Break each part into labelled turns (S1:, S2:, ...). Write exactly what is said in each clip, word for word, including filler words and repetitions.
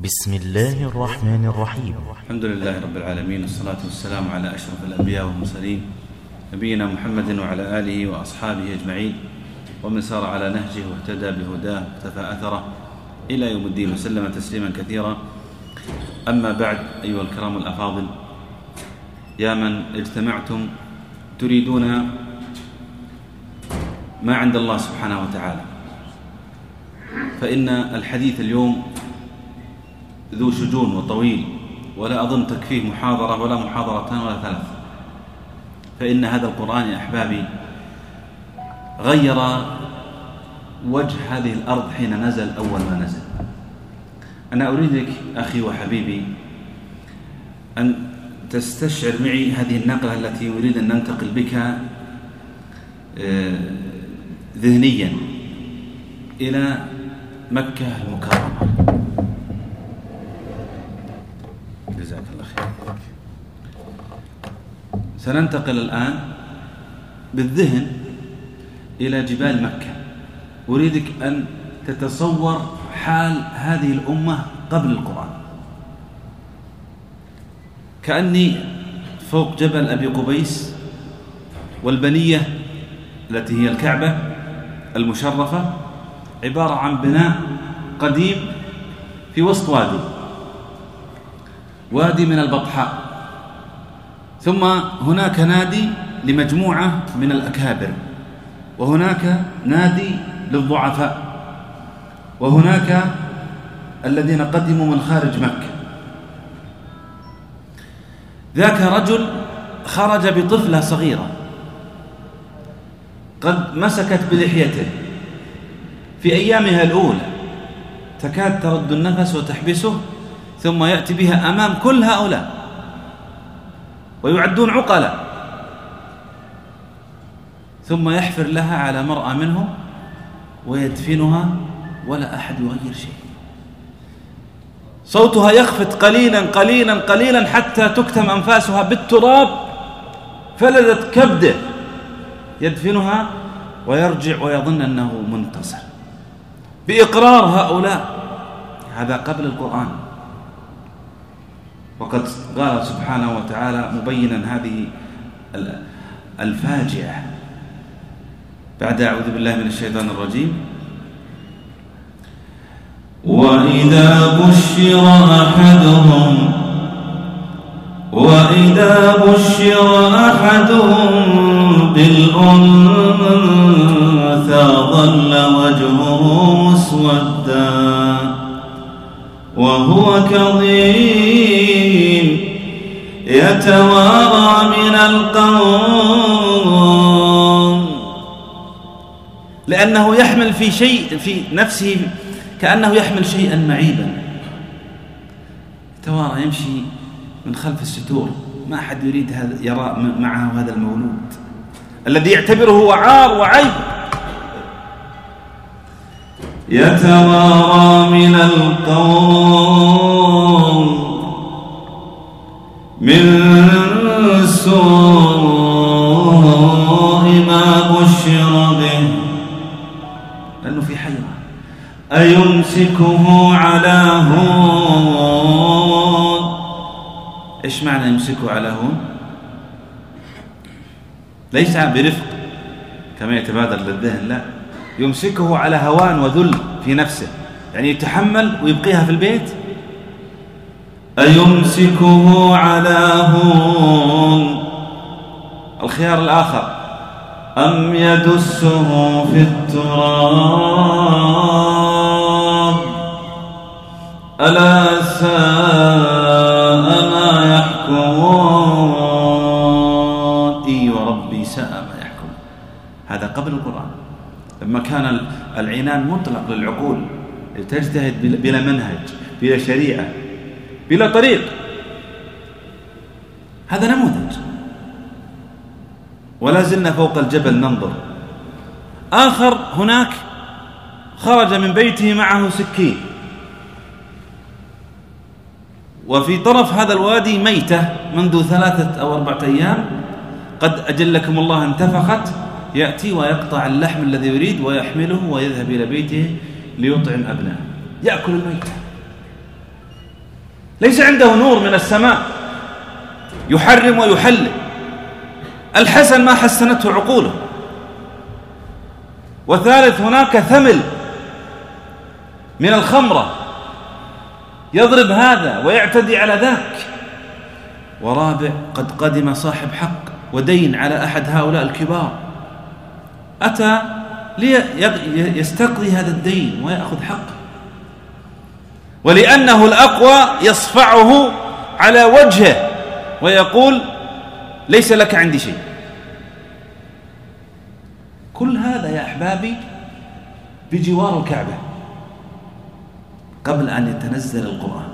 S1: بسم الله الرحمن الرحيم.
S2: الحمد لله رب العالمين، والصلاة والسلام على أشرف الأنبياء والمرسلين نبينا محمد وعلى آله وأصحابه أجمعين ومن سار على نهجه واهتدى بهداه واقتفى أثره إلى يوم الدين وسلم تسليما كثيرا. أما بعد، أيها الكرام الأفاضل، يا من اجتمعتم تريدون ما عند الله سبحانه وتعالى، فإن الحديث اليوم ذو شجون وطويل، ولا أظن تكفيه محاضرة ولا محاضرتان ولا ثلاث، فإن هذا القرآن يا أحبابي غير وجه هذه الأرض حين نزل أول ما نزل. أنا أريدك أخي وحبيبي أن تستشعر معي هذه النقلة التي أريد أن ننتقل بك ذهنيا إلى مكة المكرمة. جزاك الله خير. سننتقل الآن بالذهن إلى جبال مكة. أريدك أن تتصور حال هذه الأمة قبل القرآن، كأني فوق جبل أبي قبيس، والبنية التي هي الكعبة المشرفة عبارة عن بناء قديم في وسط وادي وادي من البطحاء، ثم هناك نادي لمجموعة من الأكابر، وهناك نادي للضعفاء، وهناك الذين قدموا من خارج مكة. ذاك رجل خرج بطفلة صغيرة قد مسكت بلحيته في أيامها الأولى، تكاد ترد النفس وتحبسه، ثم يأتي بها أمام كل هؤلاء ويعدون عقلا، ثم يحفر لها على مرأى منهم ويدفنها ولا أحد يغير شيء. صوتها يخفت قليلا قليلا قليلا حتى تكتم أنفاسها بالتراب، فلذت كبده، يدفنها ويرجع ويظن أنه منتصر بإقرار هؤلاء. هذا قبل القرآن. وقد قال سبحانه وتعالى مبينا هذه الفاجعة بعد أعوذ بالله من الشيطان الرجيم: وإذا بشر أحدهم وإذا بشر أحدهم بالأنثى ظل وجهه مسودا وهو كظيم يتوارى من القوم، لأنه يحمل في شيء في نفسه كأنه يحمل شيئا معيبا. يتوارى، يمشي من خلف الستور، ما أحد يريد هذا يرى معه هذا المولود الذي يعتبره هو عار وعيب. يتوارى من القوم من سوء ما بشر به، لأنه في حيرة. أيمسكه على هون؟ إيش معنى يمسكه على هون؟ ليس برفق كما يتبادر للذهن، لا، يمسكه على هوان وذل في نفسه، يعني يتحمل ويبقيها في البيت. أيمسكه على هون؟ الخيار الآخر: أم يدسه في التراب ألا ساء ما يحكمون. إي وربي ساء ما يحكم. هذا قبل القرآن، لما كان العنان مطلق للعقول تجتهد بلا منهج، بلا شريعة، بلا طريق. هذا نموذج. ولا زلنا فوق الجبل ننظر. آخر هناك خرج من بيته معه سكين، وفي طرف هذا الوادي ميتة منذ ثلاثة أو أربعة أيام قد أجلكم الله انتفخت، يأتي ويقطع اللحم الذي يريد ويحمله ويذهب إلى بيته ليطعم أبنائه، يأكل الميتة. ليس عنده نور من السماء يحرم ويحلل. الحسن ما حسنته عقوله. وثالث هناك ثمل من الخمرة يضرب هذا ويعتدي على ذاك. ورابع قد قدم صاحب حق ودين على أحد هؤلاء الكبار، أتى ليستقضي هذا الدين ويأخذ حقه، ولأنه الأقوى يصفعه على وجهه ويقول ليس لك عندي شيء. كل هذا يا أحبابي بجوار الكعبة قبل أن يتنزل القرآن.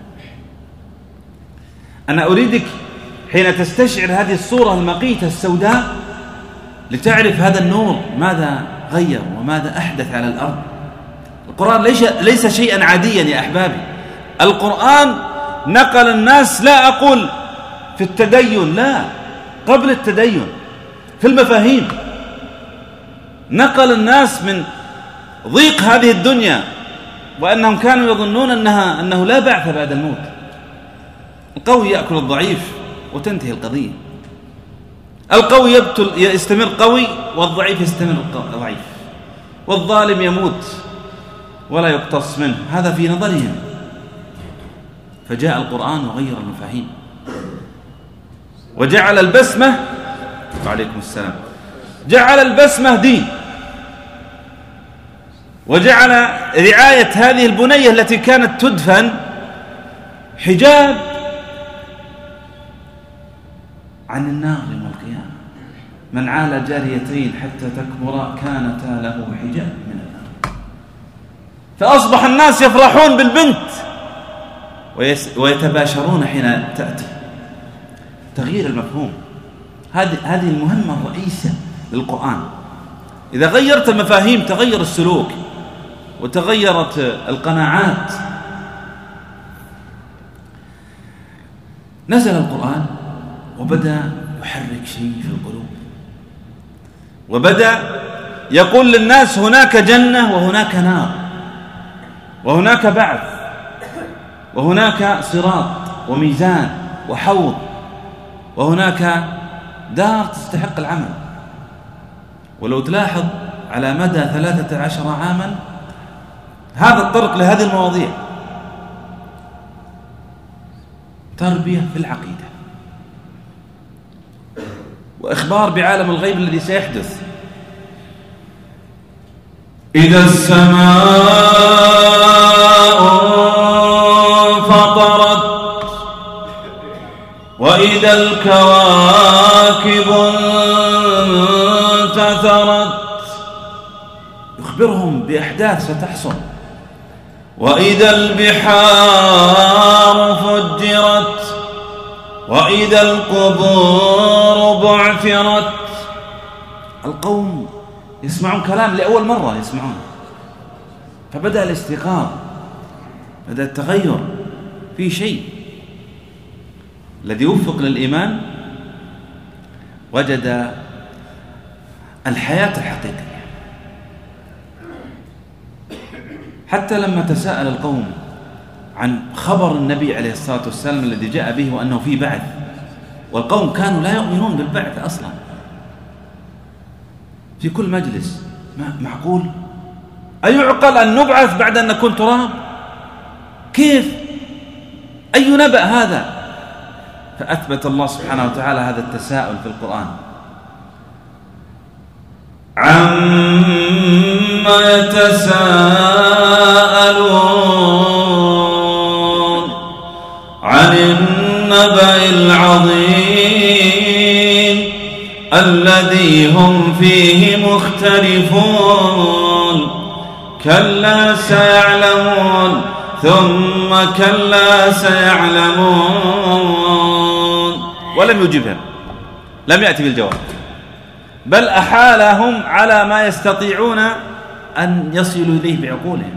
S2: أنا أريدك حين تستشعر هذه الصورة المقيتة السوداء لتعرف هذا النور ماذا غير وماذا أحدث على الأرض. القرآن ليس, ليس شيئا عاديا يا أحبابي. القرآن نقل الناس، لا أقول في التدين، لا، قبل التدين في المفاهيم. نقل الناس من ضيق هذه الدنيا وأنهم كانوا يظنون أنها أنه لا بعث بعد الموت. القوي يأكل الضعيف وتنتهي القضية. القوي يبتل يستمر قوي والضعيف يستمر ضعيف، والظالم يموت ولا يقتص منه، هذا في نظرهم. فجاء القرآن وغير المفاهيم وجعل البسمة، وعليكم السلام، جعل البسمة دين، وجعل رعاية هذه البنية التي كانت تدفن حجاب عن النار يوم القيامة. من عال جاريتين حتى تكبر كانتا له حجاب من النار. فأصبح الناس يفرحون بالبنت ويتباشرون حين تأتي. تغيير المفهوم، هذه هذه المهمة الرئيسة للقرآن. إذا غيرت المفاهيم تغير السلوك وتغيرت القناعات. نزل القرآن وبدأ يحرك شيء في القلوب، وبدأ يقول للناس هناك جنة وهناك نار، وهناك بعث، وهناك صراط وميزان وحوض، وهناك دار تستحق العمل. ولو تلاحظ على مدى ثلاثة عشر عاما هذا الطرق لهذه المواضيع: تربية في العقيدة، وإخبار بعالم الغيب الذي سيحدث.
S3: إذا السماء فطرت وإذا الكواكب انتثرت،
S2: يخبرهم بأحداث ستحصل.
S3: وإذا البحار فجرت وإذا القبور بعثرت.
S2: القوم يسمعون كلام لأول مرة يسمعون، فبدأ الاستيقاظ، بدأ التغير في شيء. الذي يوفق للإيمان وجد الحياة الحقيقية. حتى لما تساءل القوم عن خبر النبي عليه الصلاة والسلام الذي جاء به وأنه في بعث، والقوم كانوا لا يؤمنون بالبعث أصلا، في كل مجلس: معقول؟ أيعقل أن نبعث بعد أن نكون تراب؟ كيف؟ أي نبأ هذا؟ فأثبت الله سبحانه وتعالى هذا التساؤل في القرآن:
S3: عما يتساءلون عن النبأ العظيم الذي هم فيه مختلفون كلا سيعلمون ثم كلا سيعلمون.
S2: ولم يجبهم، لم يأتي بالجواب، بل أحالهم على ما يستطيعون أن يصلوا إليه بعقولهم.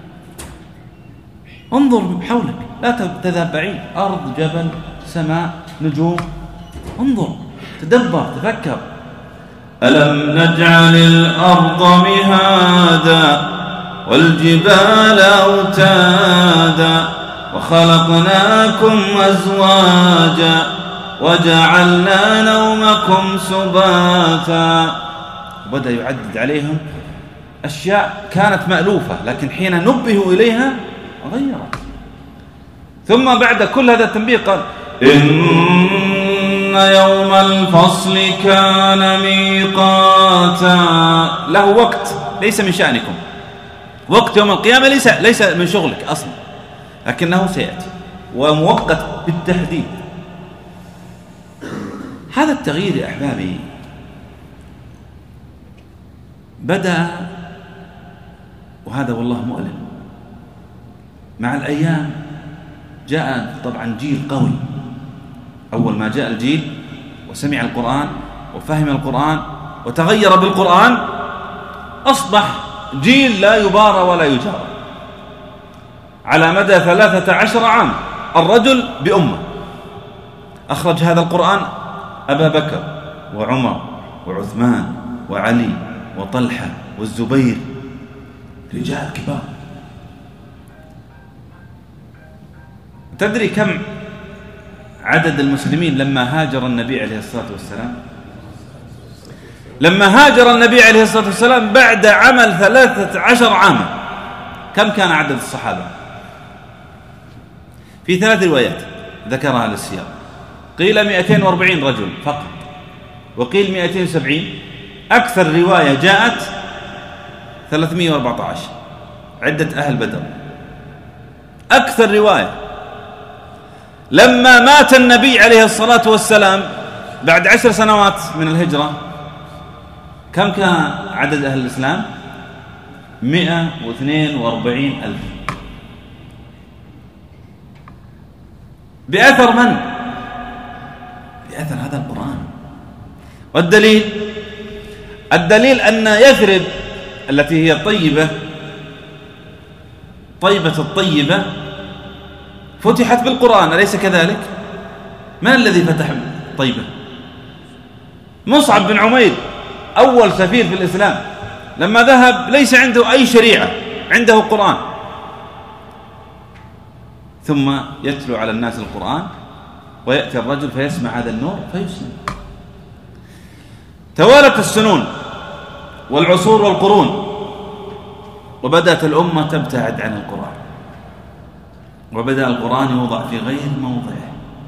S2: انظر حولك، لا تذهب بعيد، أرض، جبل، سماء، نجوم، انظر، تدبر، تفكر.
S3: ألم نجعل الأرض مهادا والجبال أوتادا وخلقناكم أزواجا وجعلنا نومكم سباتا.
S2: بدأ يعدد عليهم أشياء كانت مألوفة، لكن حين نبهوا إليها غيرت. ثم بعد كل هذا التنبيه قال:
S3: إن يوم الفصل كان ميقاتا.
S2: له وقت ليس من شأنكم، وقت يوم القيامة ليس ليس من شغلك أصلا، لكنه سيأتي وموقت بالتحديد. هذا التغيير يا أحبابي بدأ، وهذا والله مؤلم، مع الأيام. جاء طبعا جيل قوي، أول ما جاء الجيل وسمع القرآن وفهم القرآن وتغير بالقرآن، أصبح جيل لا يبارى ولا يجارى. على مدى ثلاثة عشر عام الرجل بأمة أخرج هذا القرآن أبا بكر وعمر وعثمان وعلي وطلحة والزبير، رجال كبار. تدري كم عدد المسلمين لما هاجر النبي عليه الصلاة والسلام؟ لما هاجر النبي عليه الصلاة والسلام بعد عمل ثلاثة عشر عاما، كم كان عدد الصحابة؟ في ثلاث روايات ذكرها للسياق، قيل مئتين وأربعين رجل فقط، وقيل مئتين وسبعين. أكثر رواية جاءت ثلاثمئة وأربعة عشر، عدة أهل بدر. أكثر رواية. لما مات النبي عليه الصلاة والسلام بعد عشر سنوات من الهجرة، كم كان عدد أهل الإسلام؟ مئة واثنين وأربعين ألف. بأثر من؟ بأثر هذا القرآن. والدليل الدليل أن يثرب التي هي طيبة طيبة الطيبة فتحت بالقرآن، أليس كذلك؟ من الذي فتح طيبة؟ مصعب بن عمير، أول سفير في الإسلام، لما ذهب ليس عنده أي شريعة، عنده قرآن، ثم يتلو على الناس القرآن ويأتي الرجل فيسمع هذا النور فيسلم. توالت السنون والعصور والقرون، وبدأت الأمة تبتعد عن القرآن، وبدأ القرآن يوضع في غير موضعه،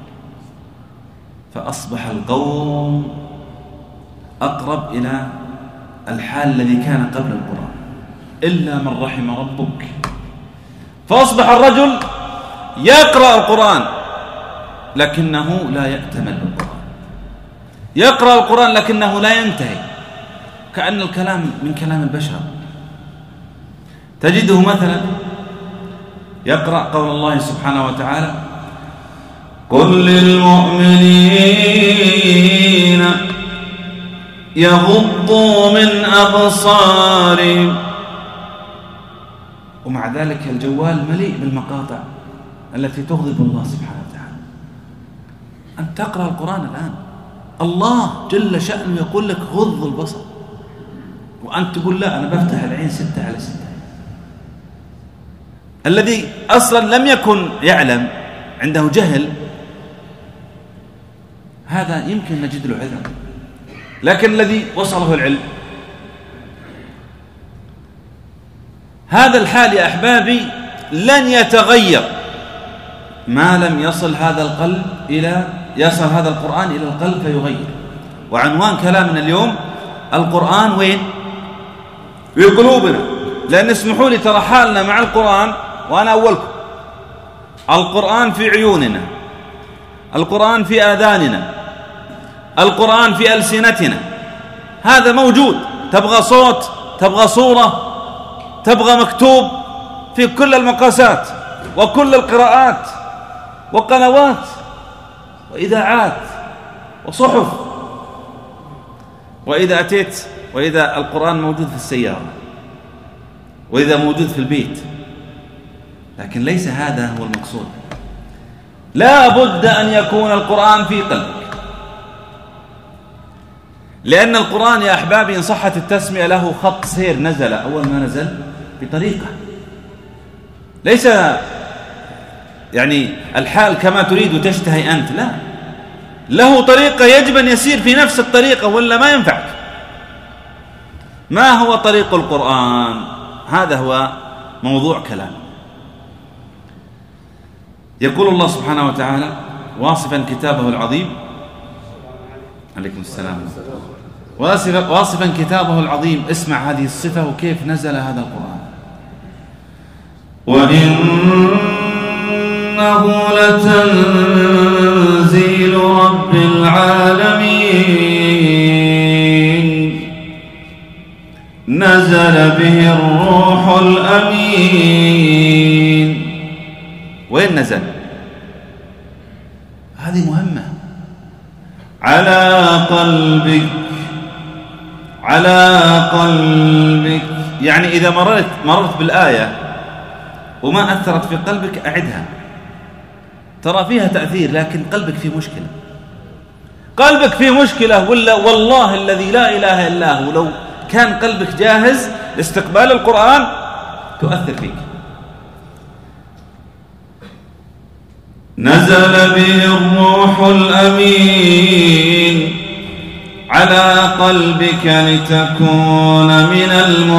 S2: فأصبح القوم أقرب إلى الحال الذي كان قبل القرآن، إلا من رحم ربك. فأصبح الرجل يقرأ القرآن لكنه لا يأتمن بالقرآن، يقرأ القرآن لكنه لا ينتهي، كأن الكلام من كلام البشر. تجده مثلا يقرأ قول الله سبحانه وتعالى:
S3: قل للمؤمنين يغضوا من أبصارهم،
S2: ومع ذلك الجوال مليء بالمقاطع التي تغضب الله سبحانه وتعالى. أن تقرأ القرآن الآن، الله جل شأنه يقول لك غض البصر، وأنت تقول لا أنا بفتح العين ستة على ستة. الذي أصلا لم يكن يعلم، عنده جهل، هذا يمكن نجد له عذر. لكن الذي وصله العلم، هذا الحال يا أحبابي لن يتغير ما لم يصل هذا القلب إلى يصل هذا القرآن إلى القلب فيغير. وعنوان كلامنا اليوم: القرآن وين؟ في قلوبنا. لأن اسمحوا لي ترى حالنا مع القرآن، وأنا أولكم، القرآن في عيوننا، القرآن في آذاننا، القرآن في ألسنتنا، هذا موجود. تبغى صوت، تبغى صورة، تبغى مكتوب، في كل المقاسات وكل القراءات وقنوات وإذاعات وصحف. وإذا أتيت وإذا القرآن موجود في السيارة، وإذا موجود في البيت، لكن ليس هذا هو المقصود. لا بد أن يكون القرآن في قلبك، لأن القرآن يا أحبابي إن صحت التسمية له خط سير نزل أول ما نزل بطريقة، ليس يعني الحال كما تريد وتشتهي أنت، لا، له طريقة يجب أن يسير في نفس الطريقة ولا ما ينفعك. ما هو طريق القرآن؟ هذا هو موضوع كلام. يقول الله سبحانه وتعالى واصفا كتابه العظيم، عليكم السلام، واصفا, واصفا كتابه العظيم، اسمع هذه الصفة وكيف نزل هذا القرآن.
S3: وإنه لتنزيل رب العالمين نزل به الروح الأمين.
S2: وين نزل؟ هذه مهمة.
S3: على قلبك، على قلبك،
S2: يعني إذا مررت مررت بالآية وما أثرت في قلبك أعدها، ترى فيها تأثير لكن قلبك فيه مشكلة. قلبك فيه مشكلة ولا والله الذي لا إله إلا هو لو كان قلبك جاهز لاستقبال القرآن تؤثر فيك.
S3: نزل به الروح الأمين على قلبك لتكون من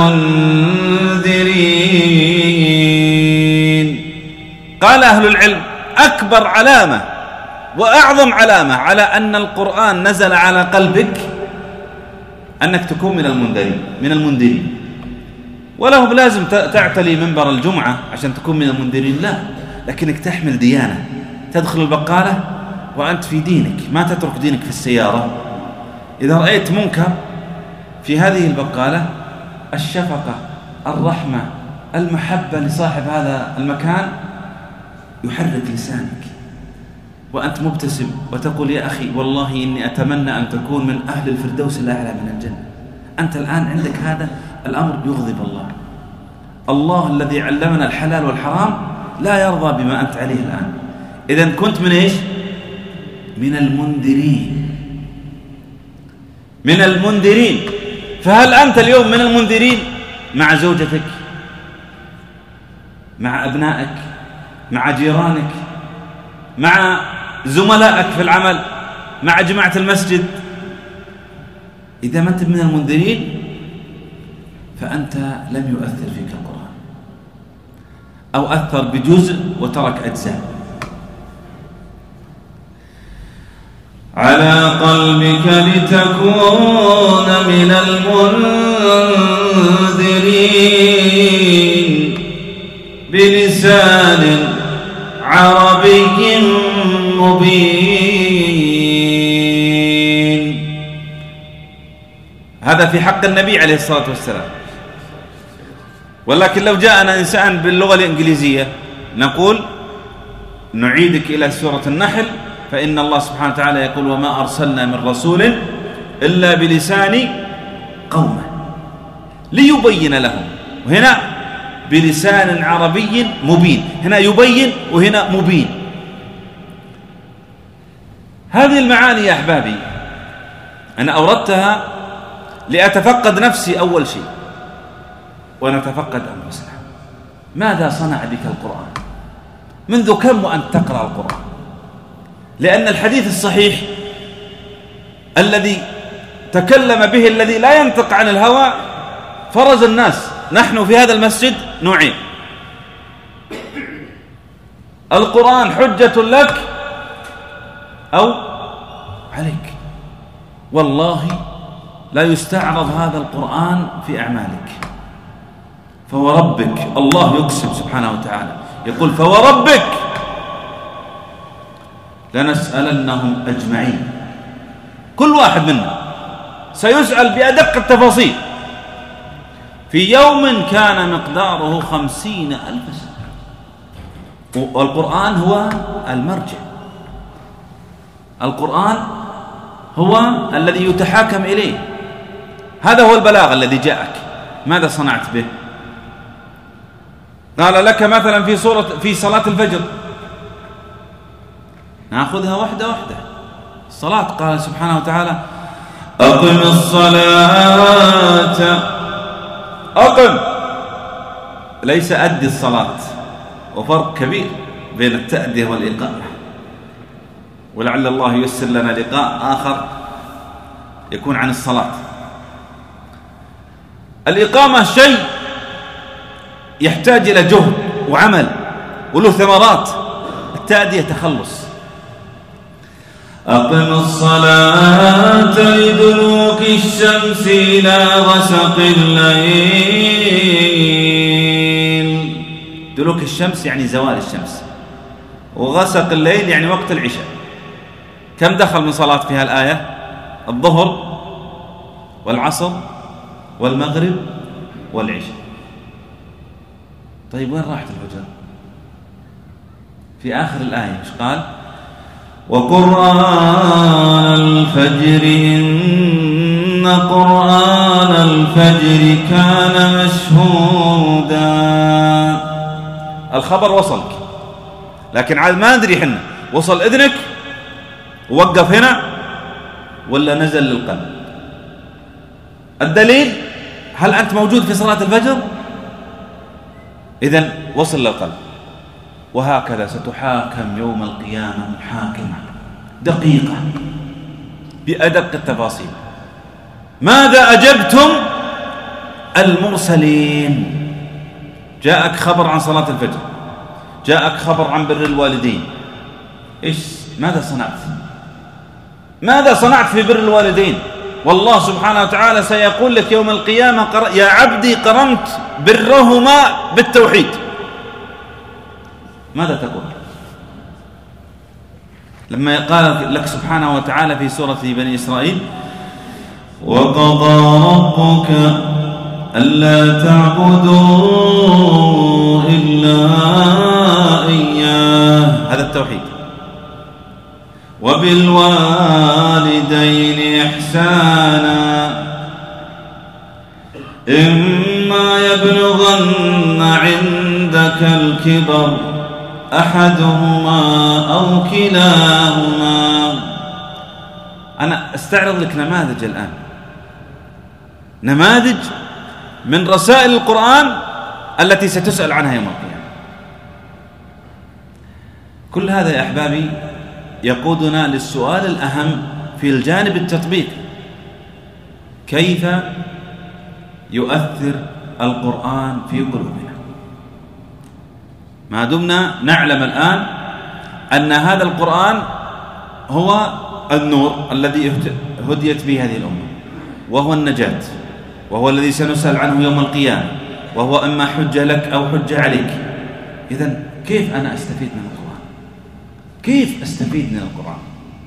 S3: المنذرين.
S2: قال أهل العلم أكبر علامة وأعظم علامة على أن القرآن نزل على قلبك أنك تكون من المنذرين من المنذرين وله بلازم تعتلي منبر الجمعة عشان تكون من المنذرين، لا، لكنك تحمل ديانة، تدخل البقالة وأنت في دينك، ما تترك دينك في السيارة. إذا رأيت منكر في هذه البقالة، الشفقة، الرحمة، المحبة لصاحب هذا المكان يحرك لسانك وأنت مبتسم وتقول يا أخي والله إني أتمنى أن تكون من أهل الفردوس الأعلى من الجنة. أنت الآن عندك هذا الأمر يغضب الله. الله الذي علمنا الحلال والحرام لا يرضى بما أنت عليه الآن. إذن كنت من إيش؟ من المنذرين، من المنذرين. فهل أنت اليوم من المنذرين مع زوجتك، مع أبنائك، مع جيرانك، مع زملائك في العمل، مع جماعة المسجد؟ إذا ما أنت من المنذرين فأنت لم يؤثر فيك القرآن، أو أثر بجزء وترك أجزاء.
S3: على قلبك لتكون من المنذرين بلسان عربي مبين.
S2: هذا في حق النبي عليه الصلاة والسلام. ولكن لو جاءنا إنسان باللغة الإنجليزية نقول نعيدك إلى سورة النحل، فإن الله سبحانه وتعالى يقول وما أرسلنا من رسول إلا بلسان قومه ليبين لهم. وهنا بلسان عربي مبين، هنا يبين وهنا مبين. هذه المعاني يا أحبابي أنا أوردتها لأتفقد نفسي أول شيء ونتفقد أنفسنا. ماذا صنع بك القرآن؟ منذ كم وأنت تقرأ القرآن؟ لأن الحديث الصحيح الذي تكلم به الذي لا ينطق عن الهوى فرز الناس. نحن في هذا المسجد نوعين: القرآن حجة لك أو عليك. والله لا يستعرض هذا القرآن في أعمالك. فوربك، الله يقسم سبحانه وتعالى يقول فوربك لنسألنهم أجمعين. كل واحد منا سيسأل بأدق التفاصيل في يوم كان مقداره خمسين ألف سنة. والقرآن هو المرجع، القرآن هو الذي يتحاكم إليه. هذا هو البلاغ الذي جاءك. ماذا صنعت به؟ قال لك مثلا في سورة في صلاة الفجر، نأخذها واحدة واحدة. الصلاة قال سبحانه وتعالى
S3: أقم الصلاة.
S2: أقم ليس أدي الصلاة، وفرق كبير بين التأدية والإقامة، ولعل الله ييسر لنا لقاء آخر يكون عن الصلاة. الإقامة شيء يحتاج إلى جهد وعمل وله ثمرات، التأدية تخلص.
S3: أقم الصلاة لدلوك الشمس إلى غسق الليل.
S2: دلوك الشمس يعني زوال الشمس، وغسق الليل يعني وقت العشاء. كم دخل من صلاة في هالآية؟ الظهر والعصر والمغرب والعشاء. طيب وين راحت الفجر؟ في آخر الآية إيش قال؟
S3: وقرآن الفجر إن قرآن الفجر كان مشهودا.
S2: الخبر وصلك، لكن عاد ما ندري حنا وصل إذنك ووقف هنا ولا نزل للقلب. الدليل، هل أنت موجود في صلاة الفجر؟ إذن وصل للقلب. وهكذا ستحاكم يوم القيامة محاكمة دقيقة بأدق التفاصيل. ماذا أجبتم المرسلين؟ جاءك خبر عن صلاة الفجر، جاءك خبر عن بر الوالدين، إيش ماذا صنعت؟ ماذا صنعت في بر الوالدين؟ والله سبحانه وتعالى سيقول لك يوم القيامة يا عبدي قرنت برهما بالتوحيد. ماذا تقول لما قال لك سبحانه وتعالى في سورة بني إسرائيل
S3: وقضى ربك ألا تعبدوا إلا إياه،
S2: هذا التوحيد.
S3: وبالوالدين إحسانا إما يبلغن عندك الكبر أحدهما أو كلاهما.
S2: أنا أستعرض لك نماذج الآن، نماذج من رسائل القرآن التي ستسأل عنها يوم القيامة. كل هذا يا أحبابي يقودنا للسؤال الأهم في الجانب التطبيقي: كيف يؤثر القرآن في قلوبنا؟ ما دمنا نعلم الآن أن هذا القرآن هو النور الذي هديت به هذه الأمة، وهو النجاة، وهو الذي سنسأل عنه يوم القيامة، وهو إما حجة لك أو حجة عليك. إذن كيف أنا أستفيد من القرآن؟ كيف أستفيد من القرآن؟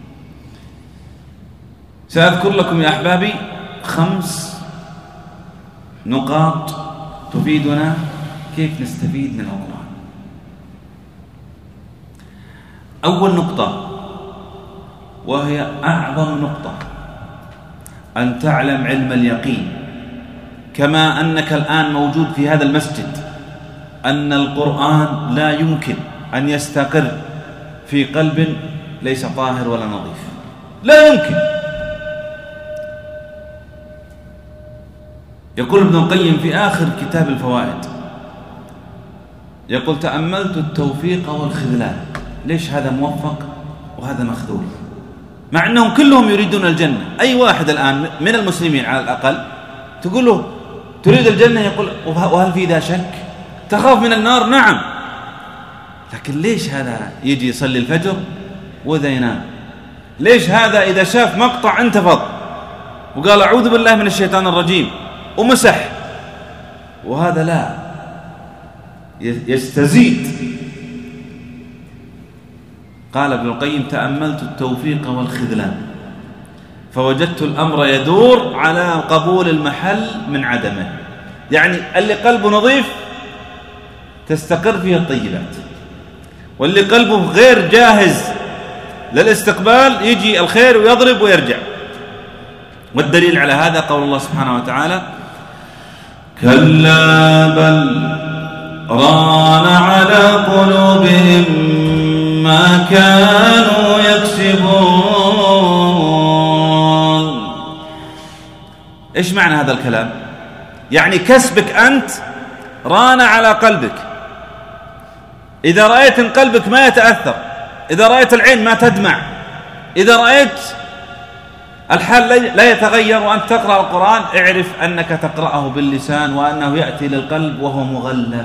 S2: سأذكر لكم يا أحبابي خمس نقاط تفيدنا كيف نستفيد من القرآن. أول نقطة، وهي أعظم نقطة، أن تعلم علم اليقين كما أنك الآن موجود في هذا المسجد أن القرآن لا يمكن أن يستقر في قلب ليس طاهر ولا نظيف، لا يمكن. يقول ابن القيم في آخر كتاب الفوائد، يقول: تأملت التوفيق والخذلان. ليش هذا موفق وهذا مخذول؟ مع أنهم كلهم يريدون الجنة. أي واحد الآن من المسلمين على الأقل تقول له تريد الجنة، يقول: وهل في ذا شك؟ تخاف من النار؟ نعم. لكن ليش هذا يجي يصلي الفجر وإذا ينام؟ ليش هذا إذا شاف مقطع انتفض وقال أعوذ بالله من الشيطان الرجيم ومسح، وهذا لا، يستزيد. قال ابن القيم: تأملت التوفيق والخذلان فوجدت الأمر يدور على قبول المحل من عدمه. يعني اللي قلبه نظيف تستقر فيه الطيبات، واللي قلبه غير جاهز للاستقبال يجي الخير ويضرب ويرجع. والدليل على هذا قول الله سبحانه وتعالى:
S3: كلا بل ران على قلوبهم ما كانوا يكسبون.
S2: إيش معنى هذا الكلام؟ يعني كسبك أنت ران على قلبك، إذا رأيت إن قلبك ما يتأثر، إذا رأيت العين ما تدمع، إذا رأيت الحال لا يتغير وأنت تقرأ القرآن، اعرف أنك تقرأه باللسان وأنه يأتي للقلب وهو مغلف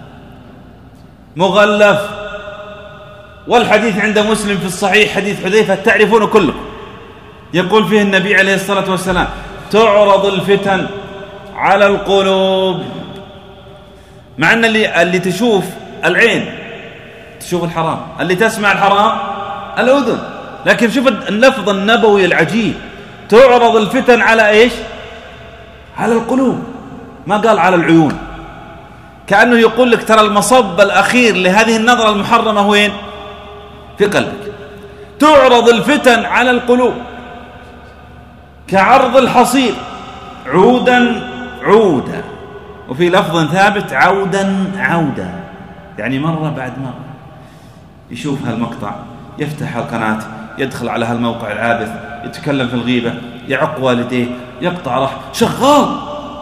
S2: مغلف. والحديث عند مسلم في الصحيح حديث حذيفة تعرفون كله، يقول فيه النبي عليه الصلاة والسلام: تعرض الفتن على القلوب. مع أن اللي, اللي تشوف العين تشوف الحرام، اللي تسمع الحرام الأذن، لكن شوف اللفظ النبوي العجيب: تعرض الفتن على إيش؟ على القلوب، ما قال على العيون. كأنه يقول لك ترى المصب الأخير لهذه النظرة المحرمة وين؟ في قلبك. تعرض الفتن على القلوب كعرض الحصير عودا عودا، وفي لفظ ثابت عودا عودا، يعني مرة بعد مرة. يشوف هالمقطع، يفتح القناة، يدخل على هالموقع العابث، يتكلم في الغيبة، يعق والديه، يقطع رحم، شغال.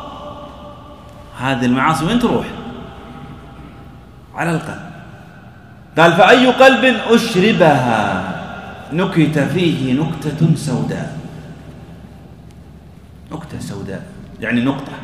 S2: هذه المعاصي وين تروح؟ على القلب. قال: فأي قلب أشربها نكت فيه نكتة سوداء. نكتة سوداء يعني نقطة.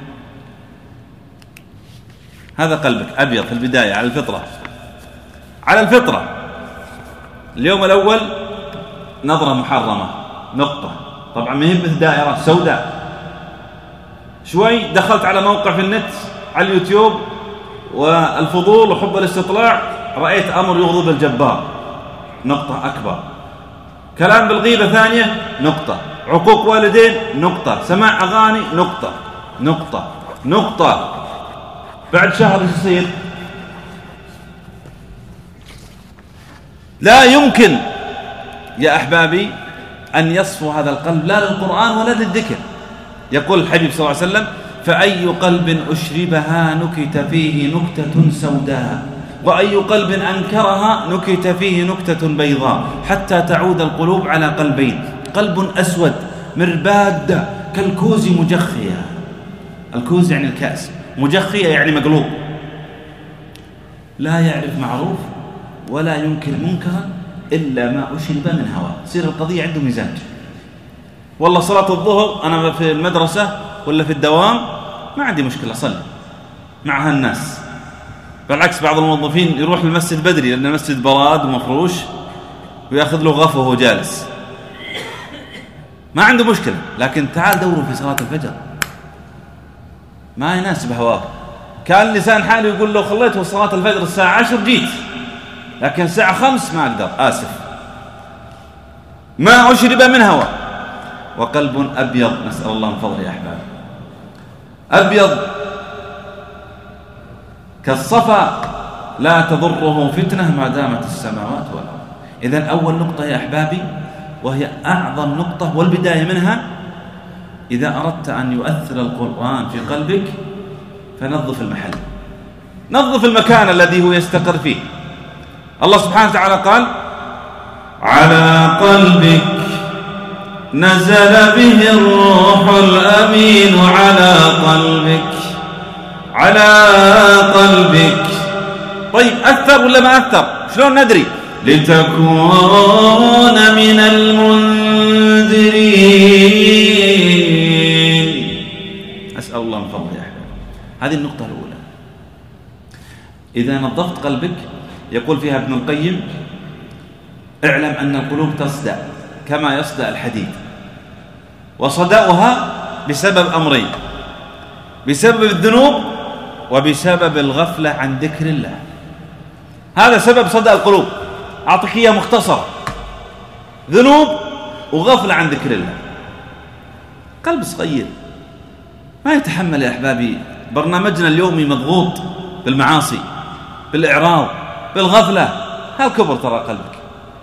S2: هذا قلبك أبيض في البداية على الفطرة، على الفطرة. اليوم الأول نظرة محرمة، نقطة، طبعا ما هي مثل دائرة سوداء. شوي دخلت على موقع في النت على اليوتيوب والفضول وحب الاستطلاع، رأيت أمر يغضب الجبار، نقطة أكبر. كلام بالغيبة ثانية، نقطة. عقوق والدين، نقطة. سماع أغاني، نقطة نقطة نقطة. بعد شهر ايش يصير؟ لا يمكن يا أحبابي أن يصفو هذا القلب لا للقرآن ولا للذكر. يقول الحبيب صلى الله عليه وسلم: فأي قلب أشربها نكت فيه نكتة سوداء، وأي قلب أنكرها نكت فيه نكتة بيضاء، حتى تعود القلوب على قلبين: قلب أسود مرباد كالكوز مجخية. الكوز يعني الكأس، مجخية يعني مقلوب، لا يعرف معروف ولا ينكر منكرا إلا ما أشرب من هواه. تصير القضية عنده مزاج. والله صلاة الظهر أنا في المدرسة ولا في الدوام ما عندي مشكلة، أصلي مع هالناس. بالعكس بعض الموظفين يروح للمسجد بدري لأن المسجد براد ومفروش ويأخذ له غفوة وهو جالس، ما عنده مشكلة. لكن تعال دوروا في صلاة الفجر، ما يناسب هواه. كان لسان حاله يقول له خليته صلاة الفجر الساعة عشر جيت، لكن الساعة خمس ما أقدر، آسف. ما أشرب من هوى. وقلب أبيض، نسأل الله من فضله يا أحباب، أبيض كالصفا لا تضره فتنة ما دامت السماوات والأرض. إذن أول نقطة يا أحبابي، وهي أعظم نقطة والبداية منها: إذا أردت أن يؤثر القرآن في قلبك فنظف المحل، نظف المكان الذي هو يستقر فيه. الله سبحانه وتعالى قال:
S3: على قلبك نزل به الروح الأمين. على قلبك، على قلبك.
S2: طيب أثر ولا ما أثر؟ شلون ندري؟
S3: لتكون من المنذرين.
S2: أسأل الله من فضله يا أحباب. هذه النقطة الأولى. إذا نظفت قلبك، يقول فيها ابن القيم: اعلم أن القلوب تصدأ كما يصدأ الحديد، وصدأها بسبب أمرين: بسبب الذنوب وبسبب الغفلة عن ذكر الله. هذا سبب صدأ القلوب. أعطيك إياه مختصرة: ذنوب وغفلة عن ذكر الله. قلب صغير ما يتحمل يا أحبابي. برنامجنا اليومي مضغوط بالمعاصي، بالإعراض، بالغفلة. هل كبر ترى قلبك؟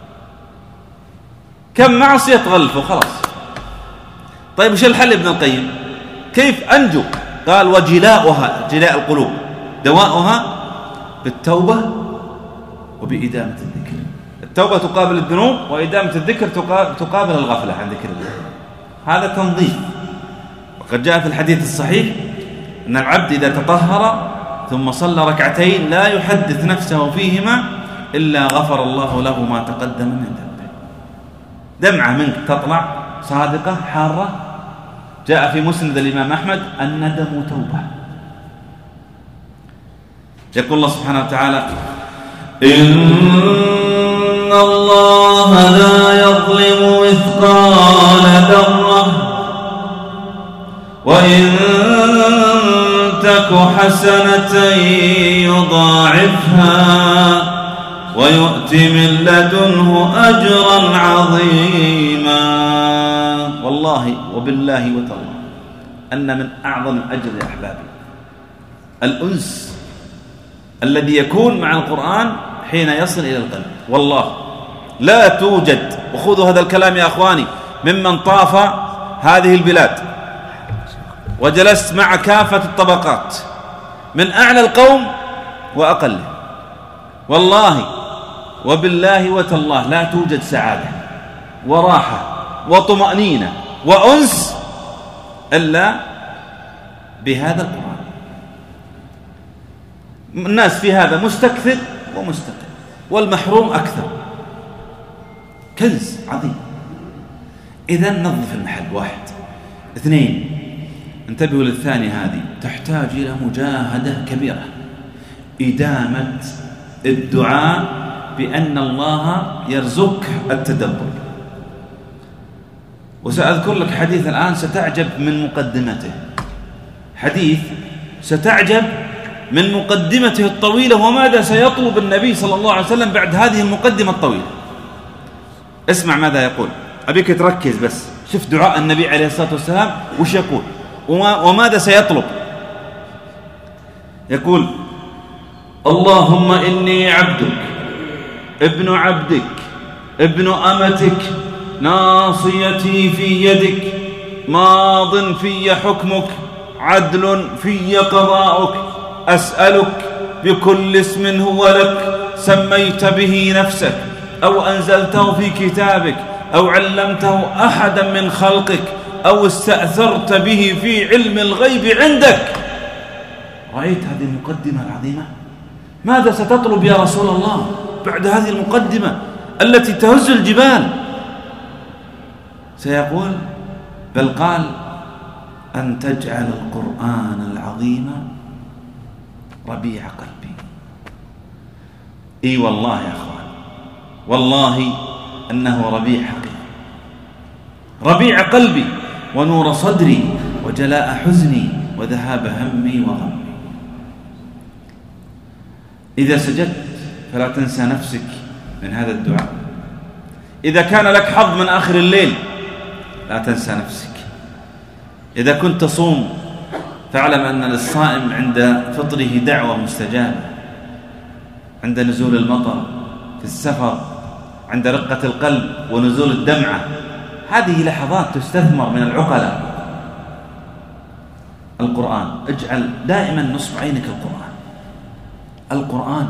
S2: كم معصية تغلف وخلاص. طيب وش الحل ابن القيم؟ كيف أنجو؟ قال: وجلاؤها، جلاء القلوب، دواؤها بالتوبة وبإدامة الذكر. التوبة تقابل الذنوب، وإدامة الذكر تقابل الغفلة عن ذكر الله. هذا تنظيف. وقد جاء في الحديث الصحيح أن العبد إذا تطهر ثم صلى ركعتين لا يحدث نفسه فيهما إلا غفر الله له ما تقدم من ذنبه. دمعة منك تطلع صادقة حارة. جاء في مسند الإمام أحمد: الندم توبة. يقول الله سبحانه وتعالى:
S3: إن الله لا يظلم مثقال ذرة وإن تك حسنة يضاعفها ويؤت من لدنه أجرا عظيما.
S2: والله وبالله وتالله أن من أعظم الأجر يا أحبابي الأنس الذي يكون مع القرآن حين يصل إلى القلب. والله لا توجد، وخذوا هذا الكلام يا أخواني ممن طاف هذه البلاد وجلست مع كافة الطبقات من أعلى القوم وأقله، والله وبالله وتالله لا توجد سعادة وراحة وطمأنينة وأنس إلا بهذا القرآن. الناس في هذا مستكثر ومستقل، والمحروم أكثر. كنز عظيم. إذن نظف المحل. واحد. اثنين، انتبهوا للثانية هذه، تحتاج إلى مجاهدة كبيرة، إدامة الدعاء بأن الله يرزقك التدبر. وسأذكر لك حديث الآن ستعجب من مقدمته، حديث ستعجب من مقدمته الطويلة وماذا سيطلب النبي صلى الله عليه وسلم بعد هذه المقدمة الطويلة. اسمع ماذا يقول، أبيك تركز بس، شوف دعاء النبي عليه الصلاة والسلام وش يقول وماذا سيطلب. يقول: اللهم إني عبدك ابن عبدك ابن أمتك ناصيتي في يدك ماض في حكمك عدل في قضاؤك أسألك بكل اسم هو لك سميت به نفسك أو أنزلته في كتابك أو علمته أحدا من خلقك أو استأثرت به في علم الغيب عندك. رأيت هذه المقدمة العظيمة؟ ماذا ستطلب يا رسول الله بعد هذه المقدمة التي تهز الجبال؟ سيقول: بل قال: أن تجعل القرآن العظيم ربيع قلبي. إي والله يا أخوان، والله أنه ربيع حقيقي، ربيع قلبي ونور صدري وجلاء حزني وذهاب همي وغمي. إذا سجدت فلا تنسى نفسك من هذا الدعاء. إذا كان لك حظ من آخر الليل لا تنسى نفسك. إذا كنت تصوم فاعلم أن للصائم عند فطره دعوة مستجابة، عند نزول المطر، في السفر، عند رقة القلب ونزول الدمعة. هذه لحظات تستثمر من العقلاء. القرآن، اجعل دائما نصب عينك القرآن. القرآن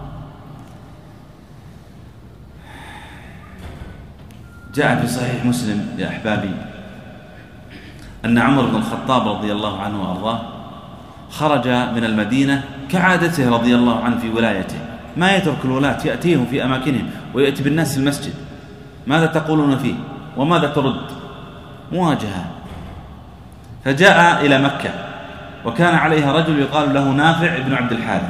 S2: جاء في صحيح مسلم يا أحبابي أن عمر بن الخطاب رضي الله عنه وأرضاه خرج من المدينة كعادته رضي الله عنه في ولايته، ما يترك الولاة، يأتيهم في أماكنهم ويأتي بالناس في المسجد. ماذا تقولون فيه وماذا ترد؟ مواجهة. فجاء إلى مكة وكان عليها رجل يقال له نافع بن عبد الحارث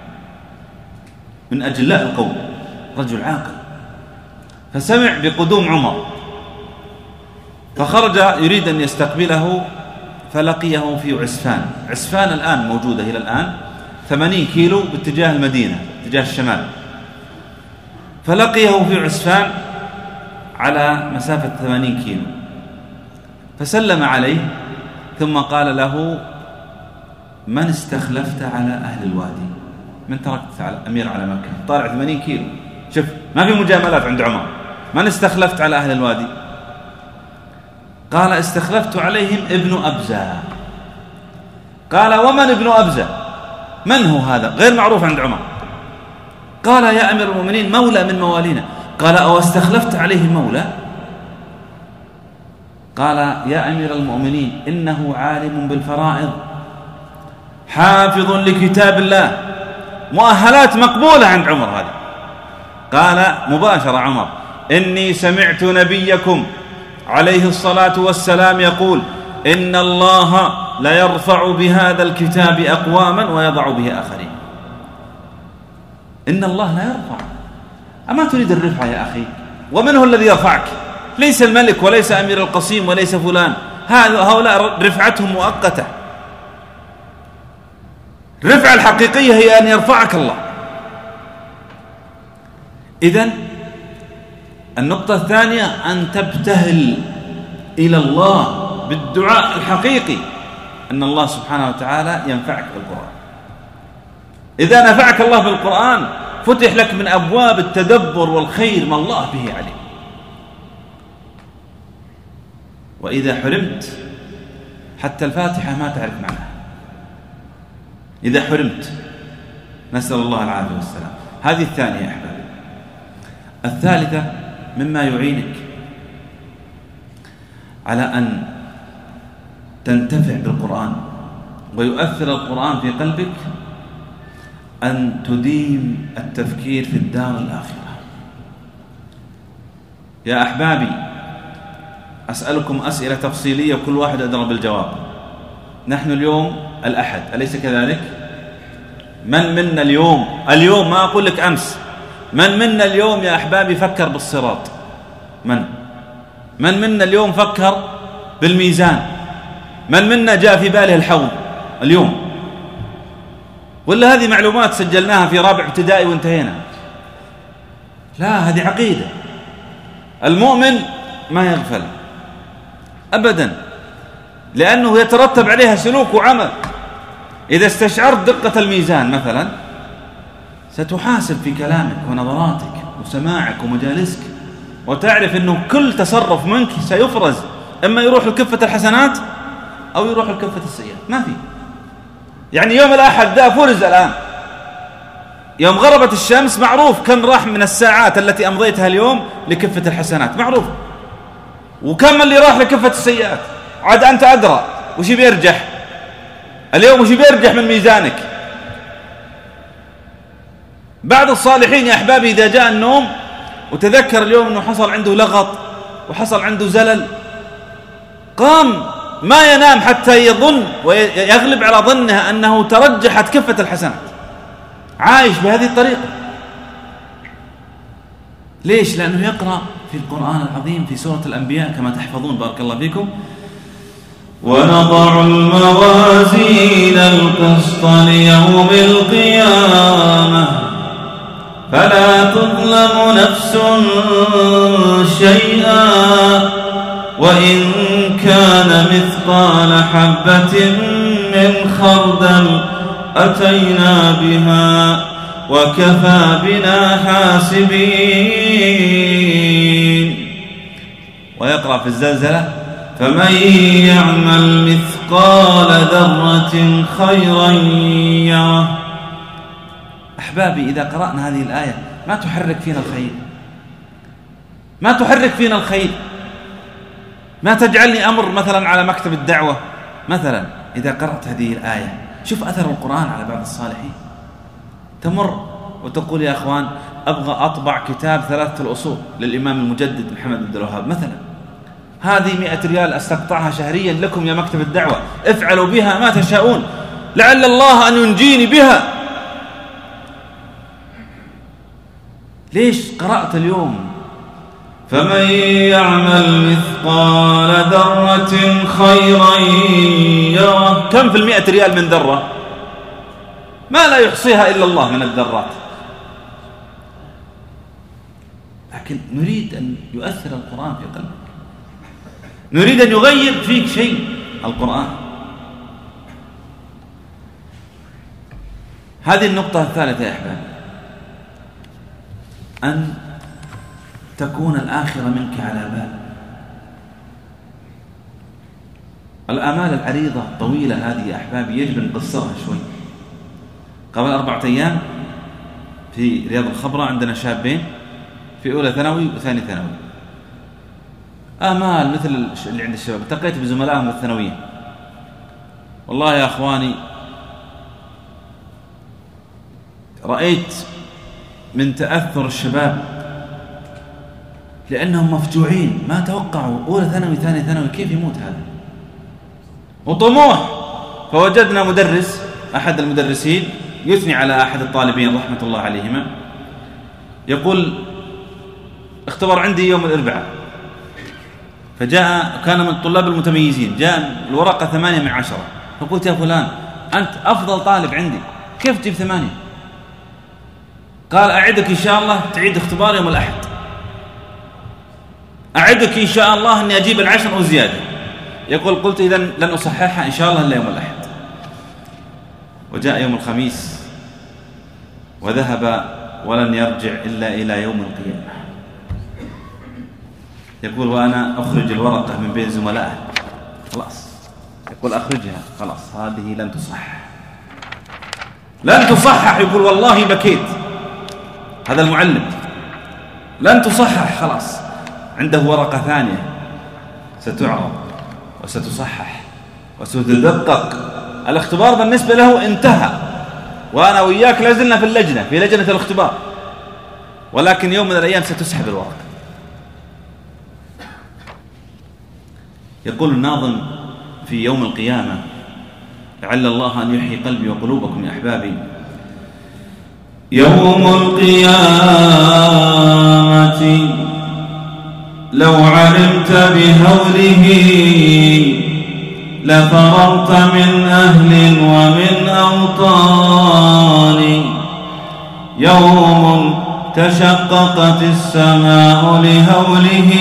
S2: من أجلاء القوم، رجل عاقل، فسمع بقدوم عمر فخرج يريد أن يستقبله، فلقيه في عسفان. عسفان الآن موجودة إلى الآن، ثمانين كيلو باتجاه المدينة اتجاه الشمال. فلقيه في عسفان على مسافة ثمانين كيلو، فسلم عليه ثم قال له: من استخلفت على أهل الوادي؟ من تركت على أمير على مكة؟ طالع ثمانين كيلو، شوف ما في مجاملات عند عمر. من استخلفت على أهل الوادي؟ قال: استخلفت عليهم ابن أبزة. قال: ومن ابن أبزة؟ من هو هذا؟ غير معروف عند عمر. قال: يا أمير المؤمنين مولى من موالينا. قال: أو استخلفت عليه مولى؟ قال: يا أمير المؤمنين إنه عالم بالفرائض حافظ لكتاب الله. مؤهلات مقبولة عند عمر هذه، قال مباشرة عمر: إني سمعت نبيكم عليه الصلاة والسلام يقول: إن الله لا يرفع بهذا الكتاب أقواما ويضع به آخرين. إن الله لا يرفع. أما تريد الرفع يا أخي؟ ومن هو الذي يرفعك؟ ليس الملك وليس أمير القصيم وليس فلان، هؤلاء رفعتهم مؤقتة. الرفعة الحقيقية هي أن يرفعك الله. إذن النقطة الثانية أن تبتهل إلى الله بالدعاء الحقيقي أن الله سبحانه وتعالى ينفعك بالقرآن. إذا نفعك الله بالقرآن فتح لك من أبواب التدبر والخير ما الله به عليم. وإذا حرمت حتى الفاتحة ما تعرف معناها، إذا حرمت، نسأل الله العافية والسلام. هذه الثانية يا أحبابي. الثالثة مما يعينك على أن تنتفع بالقرآن ويؤثر القرآن في قلبك أن تديم التفكير في الدار الآخرة. يا أحبابي، أسألكم أسئلة تفصيلية كل واحد أدرى بالجواب. نحن اليوم الأحد، أليس كذلك؟ من منا اليوم اليوم ما أقول لك أمس، من منا اليوم يا أحبابي فكر بالصراط؟ من من منا اليوم فكر بالميزان؟ من منا جاء في باله الحوض اليوم؟ ولا هذه معلومات سجلناها في رابع ابتدائي وانتهينا؟ لا، هذه عقيدة. المؤمن ما يغفل أبدا، لأنه يترتب عليها سلوك وعمل. إذا استشعرت دقة الميزان مثلا ستحاسب في كلامك ونظراتك وسماعك ومجالسك، وتعرف أنه كل تصرف منك سيفرز، إما يروح لكفة الحسنات أو يروح لكفة السيئات. ما في يعني يوم الأحد ده فرز الآن، يوم غربت الشمس معروف كم راح من الساعات التي أمضيتها اليوم لكفة الحسنات، معروف، وكم اللي راح لكفة السيئات. عاد أنت أدرى وش بيرجح اليوم، وش بيرجح من ميزانك. بعض الصالحين يا أحبابي إذا جاء النوم وتذكر اليوم أنه حصل عنده لغط وحصل عنده زلل، قام ما ينام حتى يظن ويغلب على ظنه أنه ترجحت كفة الحسنات، عايش بهذه الطريقة. ليش؟ لأنه يقرأ في القرآن العظيم في سورة الأنبياء كما تحفظون بارك الله فيكم:
S3: ونضع الموازين القسط ليوم القيامة فلا تظلم نفس شيئا وإن كان مثقال حبة من خردل أتينا بها وكفى بنا حاسبين.
S2: ويقرأ في الزلزلة:
S3: فمن يعمل مثقال ذرة خيرا يره.
S2: أحبابي، إذا قرأنا هذه الآية ما تحرك فينا الخير، ما تحرك فينا الخير، ما تجعلني أمر مثلا على مكتب الدعوة مثلا. إذا قرأت هذه الآية شوف أثر القرآن على بعض الصالحين، تمر وتقول يا أخوان أبغى أطبع كتاب ثلاثة الأصول للإمام المجدد محمد بن عبد الوهاب مثلا، هذه مئة ريال أستقطعها شهريا لكم يا مكتب الدعوة، افعلوا بها ما تشاءون لعل الله أن ينجيني بها. ليش قرأت اليوم
S3: فمن يعمل مثقال ذرة خيرا يره؟
S2: كم في المئة ريال من ذرة؟ ما لا يحصيها إلا الله من الذرات. لكن نريد أن يؤثر القرآن في قلبك، نريد أن يغير فيك شيء القرآن. هذه النقطة الثالثة يا أحبابي، أن تكون الآخرة منك على بال. الآمال العريضة الطويلة هذه يا أحبابي يجب أن نقصرها شوي. قبل أربعة أيام في رياض الخبرة عندنا شابين في أولى ثانوي وثاني ثانوي، آمال مثل اللي عند الشباب، التقيت بزملائهم الثانويين. والله يا أخواني، رأيت، من تأثر الشباب لأنهم مفجوعين، ما توقعوا أولى ثانوي ثاني ثانوي كيف يموت هذا، وطموح. فوجدنا مدرس، أحد المدرسين يثني على أحد الطالبين رحمة الله عليهما، يقول اختبر عندي يوم الأربعاء، فجاء كان من الطلاب المتميزين، جاء الورقة ثمانية من عشرة، فقلت يا فلان أنت أفضل طالب عندي، كيف تجيب ثمانية؟ قال أعدك إن شاء الله تعيد اختبار يوم الأحد، أعدك إن شاء الله أني أجيب العشر وزيادة. يقول قلت إذن لن أصححها إن شاء الله إلا يوم الأحد. وجاء يوم الخميس وذهب ولن يرجع إلا إلى يوم القيامة. يقول وأنا أخرج الورقة من بين زملائه، خلاص يقول أخرجها، خلاص هذه لن تصحح لن تصحح. يقول والله بكيت، هذا المعلم لن تصحح، خلاص عنده ورقة ثانية ستعرض وستصحح وستدقق. الاختبار بالنسبة له انتهى، وأنا وإياك لازلنا في اللجنة، في لجنة الاختبار، ولكن يوم من الأيام ستسحب الورقة. يقول الناظم في يوم القيامة: لعل الله أن يحيي قلبي وقلوبكم يا أحبابي.
S3: يوم القيامة لو علمت بهوله لفررت من أهل ومن أوطان. يوم تشققت السماء لهوله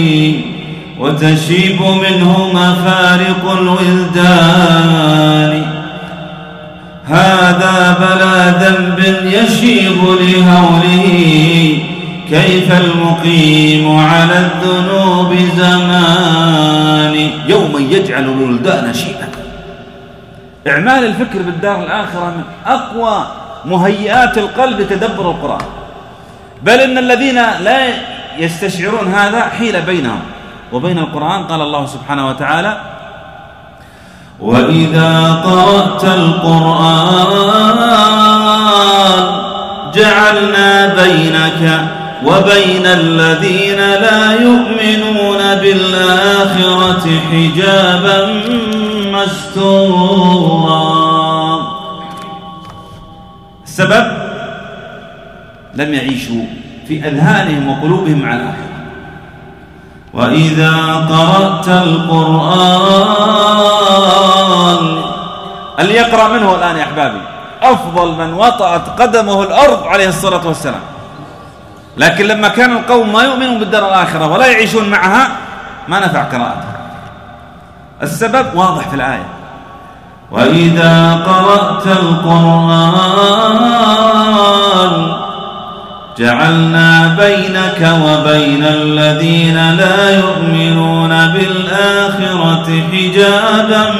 S3: وتشيب منه مفارق الولدان. هذا بلا ذنب يشيب لهوله كيف المقيم على الذنوب زمان.
S2: يوم يجعل الولدان شيئا. إعمال الفكر بالدار الآخرة من أقوى مهيئات القلب لتدبر القرآن، بل إن الذين لا يستشعرون هذا حيل بينهم وبين القرآن. قال الله سبحانه وتعالى:
S3: وإذا قرأت القرآن جعلنا بينك وبين الذين لا يؤمنون بالآخرة حجابا مستورا.
S2: السبب لم يعيشوا في أذهانهم وقلوبهم مع الآخرة.
S3: وإذا قرأت القرآن،
S2: اللي يقرأ منه الآن يا أحبابي أفضل من وطأت قدمه الأرض عليه الصلاة والسلام، لكن لما كان القوم ما يؤمنون بالدار الآخرة ولا يعيشون معها ما نفع قراءتها. السبب واضح في الآية:
S3: وإذا قرأت القرآن جعلنا بينك وبين الذين لا يؤمنون بالآخرة حجابا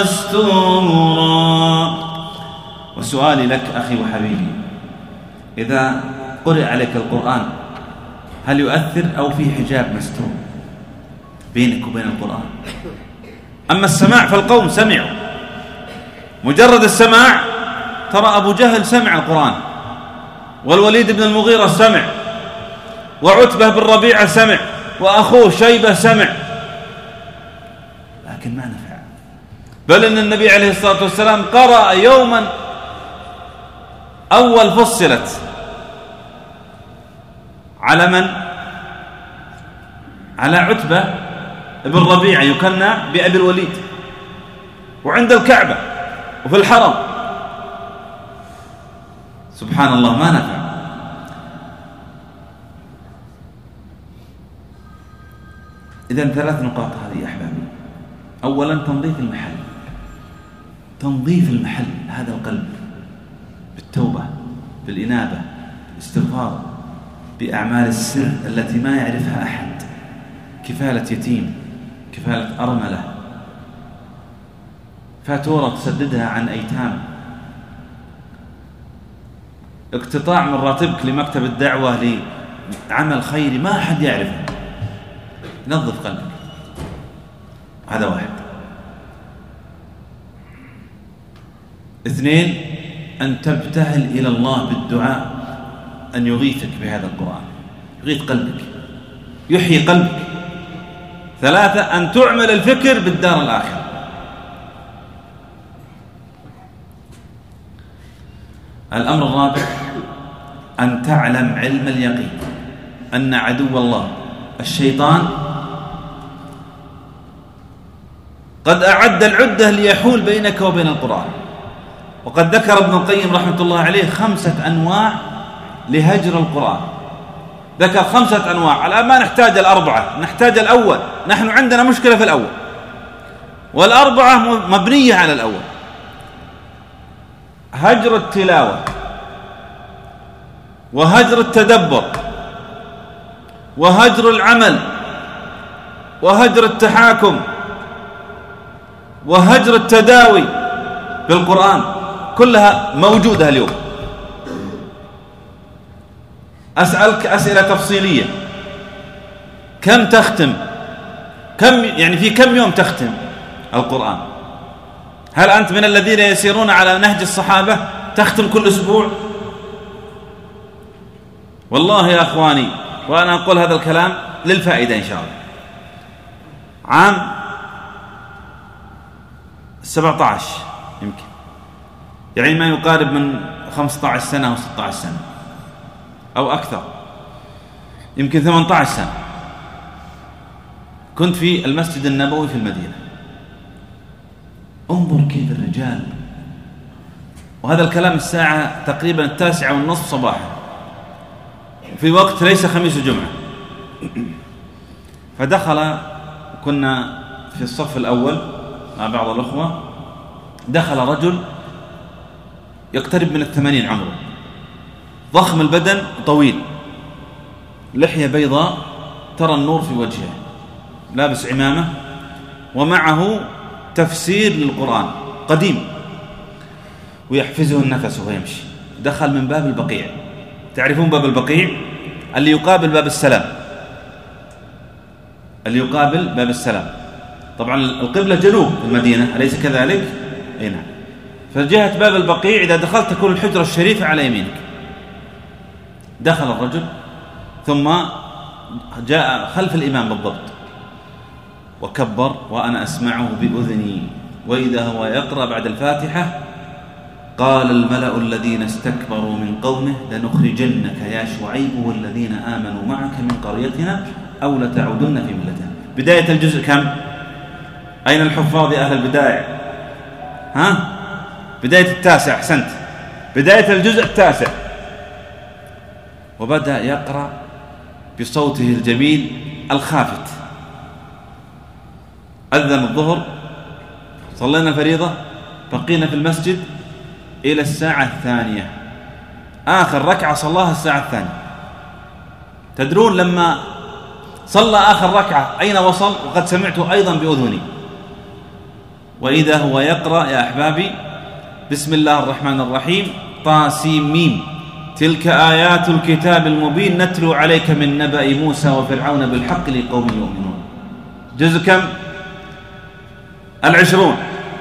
S3: مستورا.
S2: وسؤالي لك أخي وحبيبي، إذا قرئ عليك القرآن هل يؤثر أو في حجاب مستور بينك وبين القرآن؟ أما السماع فالقوم سمعوا، مجرد السماع. ترى أبو جهل سمع القرآن، والوليد بن المغيرة سمع، وعتبة بن ربيعة سمع، وأخوه شيبة سمع، لكن ما نفع. بل إن النبي عليه الصلاة والسلام قرأ يوما أول فصلت على من؟ على عتبة بن ربيعة يكنى بأبي الوليد، وعند الكعبة وفي الحرم. سبحان الله ما نفع. إذن ثلاث نقاط هذه يا أحبابي. أولا تنظيف المحل، تنظيف المحل هذا القلب بالتوبة، بالإنابة، بالاستغفار، بأعمال السر التي ما يعرفها أحد، كفالة يتيم، كفالة أرملة، فاتورة تسددها عن أيتام، اقتطاع من راتبك لمكتب الدعوة لعمل خيري ما أحد يعرفه. نظف قلبك، هذا واحد. اثنين، أن تبتهل إلى الله بالدعاء أن يغيثك بهذا القرآن، يغيث قلبك، يحيي قلبك. ثلاثة، أن تعمل الفكر بالدار الآخرة. الأمر الرابع أن تعلم علم اليقين أن عدو الله الشيطان قد أعد العدة ليحول بينك وبين القرآن. وقد ذكر ابن القيم رحمة الله عليه خمسة أنواع لهجر القرآن، ذكر خمسة أنواع. على ما نحتاج الأربعة، نحتاج الأول. نحن عندنا مشكلة في الأول، والأربعة مبنية على الأول. هجر التلاوة، وهجر التدبر، وهجر العمل، وهجر التحاكم، وهجر التداوي بالقرآن، كلها موجودة اليوم. أسألك أسئلة تفصيلية: كم تختم؟ كم يعني في كم يوم تختم القرآن؟ هل أنت من الذين يسيرون على نهج الصحابة تختم كل أسبوع؟ والله يا أخواني، وأنا أقول هذا الكلام للفائدة إن شاء الله، عام سبعة عشر يمكن، يعني ما يقارب من خمسة عشر سنة أو ستة عشر سنة أو أكثر، يمكن ثمانية عشر سنة، كنت في المسجد النبوي في المدينة. انظر كيف الرجال، وهذا الكلام الساعة تقريبا التاسعة والنصف صباحا، في وقت ليس خميس وجمعة. فدخل، كنا في الصف الأول مع بعض الأخوة، دخل رجل يقترب من الثمانين عمره، ضخم البدن، طويل، لحية بيضاء ترى النور في وجهه، لابس عمامة، ومعه تفسير للقرآن قديم ويحفزه النفس وهو يمشي. دخل من باب البقيع. تعرفون باب البقيع اللي يقابل باب السلام، اللي يقابل باب السلام. طبعا القبلة جنوب المدينة، أليس كذلك؟ أي نعم. فجهة باب البقيع إذا دخلت تكون الحجرة الشريفة على يمينك. دخل الرجل ثم جاء خلف الإمام بالضبط وكبر، وأنا أسمعه بأذني، وإذا هو يقرأ بعد الفاتحة: قال الملأ الذين استكبروا من قومه لنخرجنك يا شعيب والذين آمنوا معك من قريتنا أو لتعودن في ملتنا. بداية الجزء كم؟ أين الحفاظ يا أهل البداية؟ ها؟ بداية التاسع، أحسنت، بداية الجزء التاسع. وبدأ يقرأ بصوته الجميل الخافت. أذن الظهر، صلينا الفريضة، بقينا في المسجد إلى الساعة الثانية، آخر ركعة صلاها الساعة الثانية. تدرون لما صلى آخر ركعة أين وصل؟ وقد سمعته أيضا بأذني، وإذا هو يقرأ يا أحبابي: بسم الله الرحمن الرحيم، طاسيم ميم، تلك آيات الكتاب المبين نتلو عليك من نبأ موسى وفرعون بالحق لقوم يؤمنون. جزء كم؟ العشرون،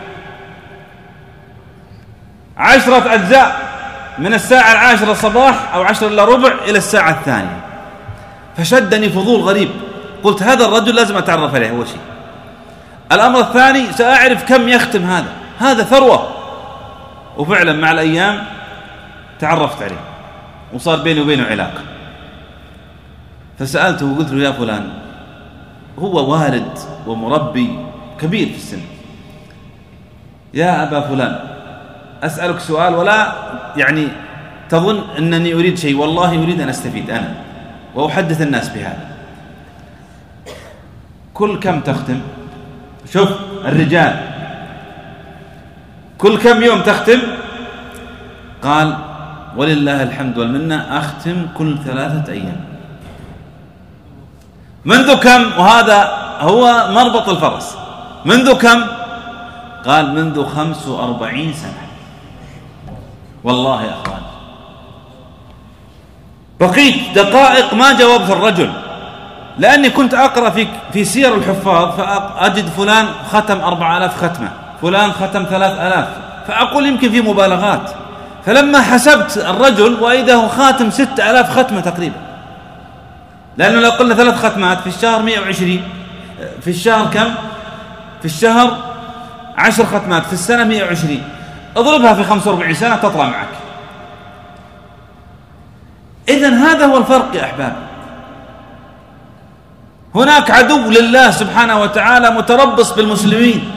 S2: عشرة أجزاء من الساعة العاشرة الصباح أو عشر إلا ربع إلى الساعة الثانية. فشدني فضول غريب، قلت هذا الرجل لازم أتعرف عليه أول شيء. الأمر الثاني، سأعرف كم يختم هذا، هذا ثروة. وفعلا مع الأيام تعرفت عليه وصار بيني وبينه علاقة. فسألته وقلت له: يا فلان، هو والد ومربي كبير في السن، يا أبا فلان، أسألك سؤال ولا يعني تظن أنني أريد شيء، والله أريد أن أستفيد أنا وأحدث الناس بهذا. كل كم تختم؟ شوف الرجال، كل كم يوم تختم؟ قال: ولله الحمد والمنة، أختم كل ثلاثة أيام. منذ كم؟ وهذا هو مربط الفرس. منذ كم؟ قال: منذ خمس وأربعين سنة. والله يا أخوان، بقيت دقائق ما جاوبت الرجل، لأني كنت أقرأ في في سير الحفاظ، فأجد فلان ختم أربع آلاف ختمة، فلان ختم ثلاث آلاف، فأقول يمكن في مبالغات. فلما حسبت الرجل وإذا هو خاتم ستة آلاف ختمة تقريبا، لأنه لو قلنا ثلاث ختمات في الشهر مئة وعشرين، في الشهر كم؟ في الشهر عشر ختمات، في السنة مئة وعشرين، اضربها في خمسة وأربعين سنة تطلع معك. إذن هذا هو الفرق يا أحباب. هناك عدو لله سبحانه وتعالى متربص بالمسلمين،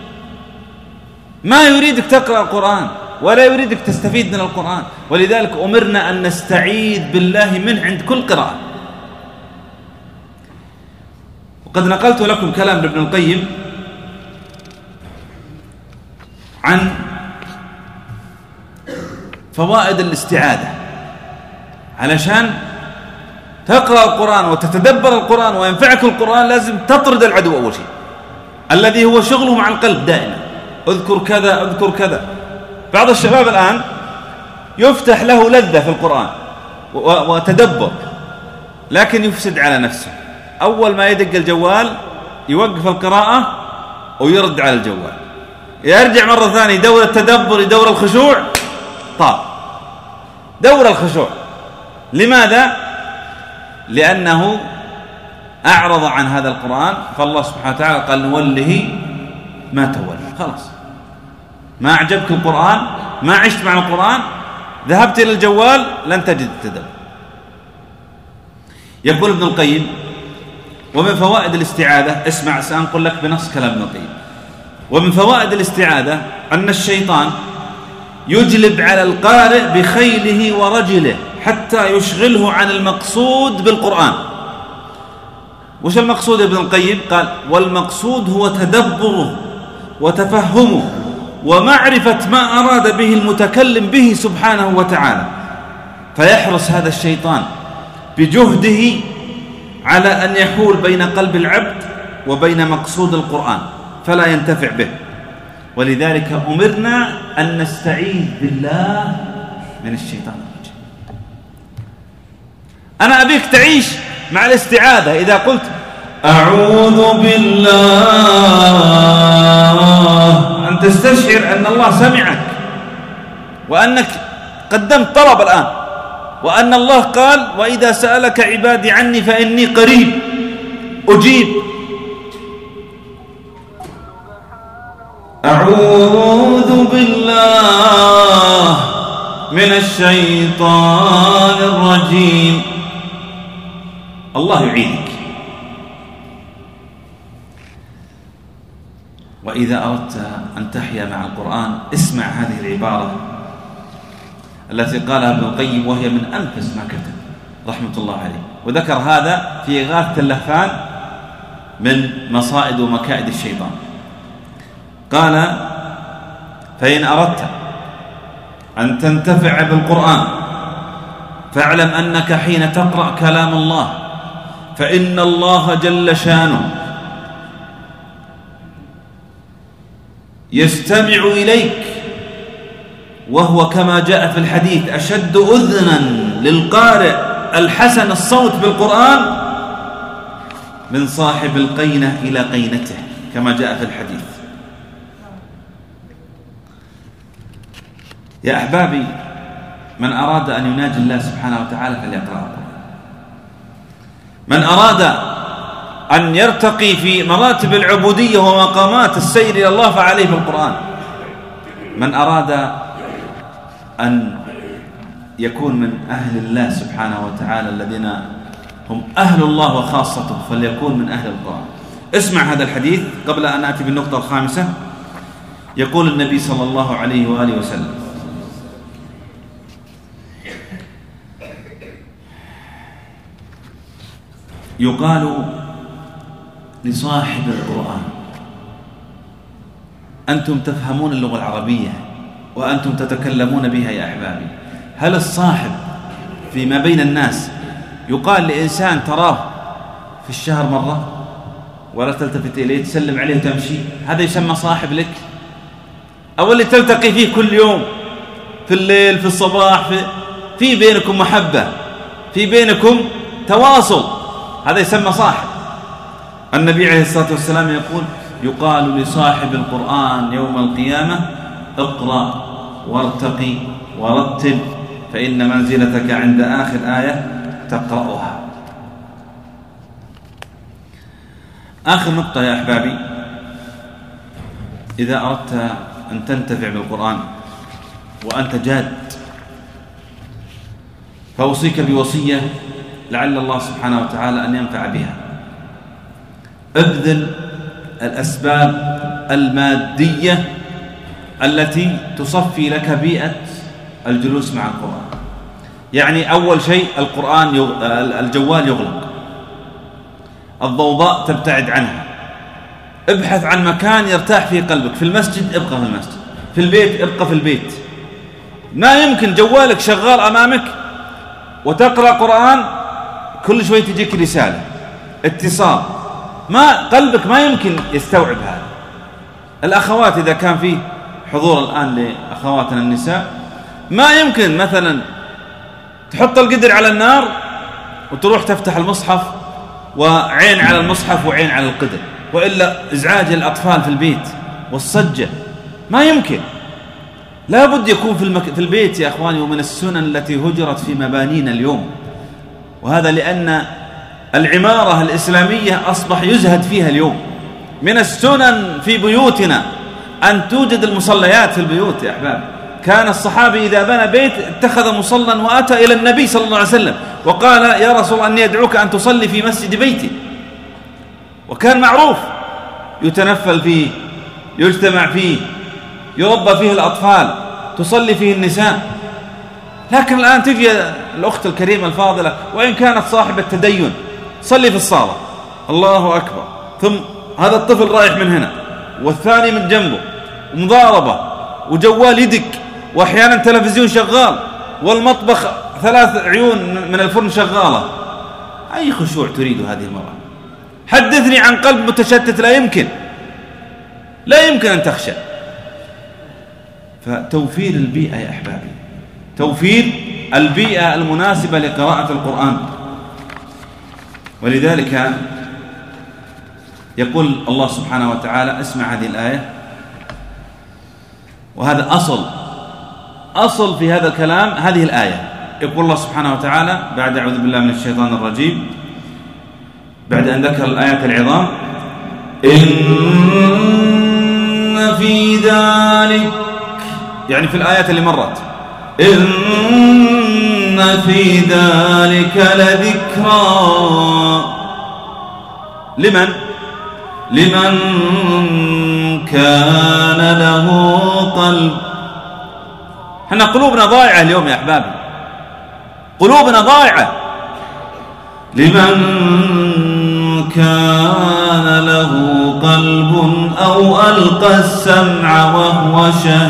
S2: ما يريدك تقرأ القرآن ولا يريدك تستفيد من القرآن، ولذلك أمرنا أن نستعيذ بالله منه عند كل قراءة. وقد نقلت لكم كلام ابن القيم عن فوائد الاستعاذة، علشان تقرأ القرآن وتتدبر القرآن وينفعك القرآن لازم تطرد العدو أول شيء، الذي هو شغله مع القلب دائما، اذكر كذا اذكر كذا. بعض الشباب الآن يفتح له لذة في القرآن وتدبر، لكن يفسد على نفسه. أول ما يدق الجوال يوقف القراءة ويرد على الجوال، يرجع مرة ثانية يدور التدبر يدور الخشوع، طاب دور الخشوع. لماذا؟ لأنه أعرض عن هذا القرآن، فالله سبحانه وتعالى قال نوله ما تولى. خلاص، ما أعجبك القرآن، ما عشت مع القرآن، ذهبت إلى الجوال، لن تجد التدبر. يقول ابن القيم: ومن فوائد الاستعاذة، اسمع سأنقل لك بنص كلام ابن القيم، ومن فوائد الاستعاذة أن الشيطان يجلب على القارئ بخيله ورجله حتى يشغله عن المقصود بالقرآن. وش المقصود ابن القيم؟ قال: والمقصود هو تدبره وتفهمه ومعرفة ما أراد به المتكلم به سبحانه وتعالى، فيحرص هذا الشيطان بجهده على أن يحول بين قلب العبد وبين مقصود القرآن فلا ينتفع به. ولذلك أمرنا أن نستعيذ بالله من الشيطان الرجيم. أنا أبيك تعيش مع الاستعاذة. إذا قلت أعوذ بالله، أن تستشعر أن الله سمعك، وأنك قدمت طلب الآن، وأن الله قال: وإذا سألك عبادي عني فإني قريب أجيب. أعوذ بالله من الشيطان الرجيم. الله يعينك. وإذا أردت أن تحيا مع القرآن اسمع هذه العبارة التي قالها ابن القيم، وهي من أنفس ما كتب رحمة الله عليه، وذكر هذا في إغاثة اللهفان من مصائد ومكائد الشيطان. قال: فإن أردت أن تنتفع بالقرآن فاعلم أنك حين تقرأ كلام الله فإن الله جل شانه يستمع إليك، وهو كما جاء في الحديث أشد أذنا للقارئ الحسن الصوت بالقرآن من صاحب القينة إلى قينته، كما جاء في الحديث. يا أحبابي، من أراد أن يناجي الله سبحانه وتعالى فليقرأ القرآن. من أراد أن يرتقي في مراتب العبودية ومقامات السير إلى الله فعليه بالقرآن. من أراد أن يكون من أهل الله سبحانه وتعالى الذين هم أهل الله وخاصته فليكون من أهل القرآن. اسمع هذا الحديث قبل أن أتي بالنقطة الخامسة. يقول النبي صلى الله عليه وآله وسلم: يقال لصاحب القرآن: أنتم تفهمون اللغة العربية وأنتم تتكلمون بها يا أحبابي، هل الصاحب فيما بين الناس يقال لإنسان تراه في الشهر مرة ولا تلتفت إليه تسلم عليه وتمشي، هذا يسمى صاحب لك؟ أو اللي تلتقي فيه كل يوم في الليل في الصباح، في, في بينكم محبة، في بينكم تواصل، هذا يسمى صاحب. النبي عليه الصلاة والسلام يقول: يقال لصاحب القرآن يوم القيامة: اقرأ وارتقي ورتل فإن منزلتك عند آخر آية تقرأها. آخر نقطة يا أحبابي، إذا أردت أن تنتفع بالقرآن وأنت جاد فأوصيك بوصية لعل الله سبحانه وتعالى أن ينفع بها. ابذل الأسباب المادية التي تصفي لك بيئة الجلوس مع القرآن. يعني أول شيء القرآن يغ... الجوال يغلق، الضوضاء تبتعد عنها، ابحث عن مكان يرتاح فيه قلبك. في المسجد ابقى في المسجد، في البيت ابقى في البيت. ما يمكن جوالك شغال أمامك وتقرأ قرآن كل شوي تجيك رسالة اتصال، ما قلبك ما يمكن يستوعب هذا. الأخوات إذا كان فيه حضور الآن لأخواتنا النساء، ما يمكن مثلا تحط القدر على النار وتروح تفتح المصحف وعين على المصحف وعين على القدر، وإلا إزعاج الأطفال في البيت والصجة ما يمكن. لا بد يكون في, المك... في البيت يا أخواني. ومن السنن التي هجرت في مبانينا اليوم، وهذا لأن العمارة الإسلامية أصبح يزهد فيها اليوم. من السنن في بيوتنا أن توجد المصليات في البيوت يا أحباب. كان الصحابي إذا بنى بيت اتخذ مصلى وأتى إلى النبي صلى الله عليه وسلم وقال يا رسول الله أني أدعوك أن تصلي في مسجد بيتي. وكان معروف يتنفل فيه، يجتمع فيه، يربى فيه الأطفال، تصلي فيه النساء. لكن الآن تجي الأخت الكريمة الفاضلة وإن كانت صاحبة تدين صلي في الصالة، الله أكبر، ثم هذا الطفل رايح من هنا والثاني من جنبه، ومضاربة وجوال يدك، وأحيانا تلفزيون شغال، والمطبخ ثلاث عيون من الفرن شغالة. أي خشوع تريد هذه المرأة؟ حدثني عن قلب متشتت. لا يمكن، لا يمكن أن تخشى. فتوفير البيئة يا أحبابي، توفير البيئة المناسبة لقراءة القرآن. ولذلك يقول الله سبحانه وتعالى، اسمع هذه الآية، وهذا أصل أصل في هذا الكلام، هذه الآية. يقول الله سبحانه وتعالى بعد أعوذ بالله من الشيطان الرجيم، بعد أن ذكر الآيات العظام، إن في ذلك، يعني في الآيات اللي مرت، إن في ذلك لذكرى لمن لمن كان له قلب. احنا قلوبنا ضائعة اليوم يا أحبابي، قلوبنا ضائعة. لمن كان له قلب أو ألقى السمع وهو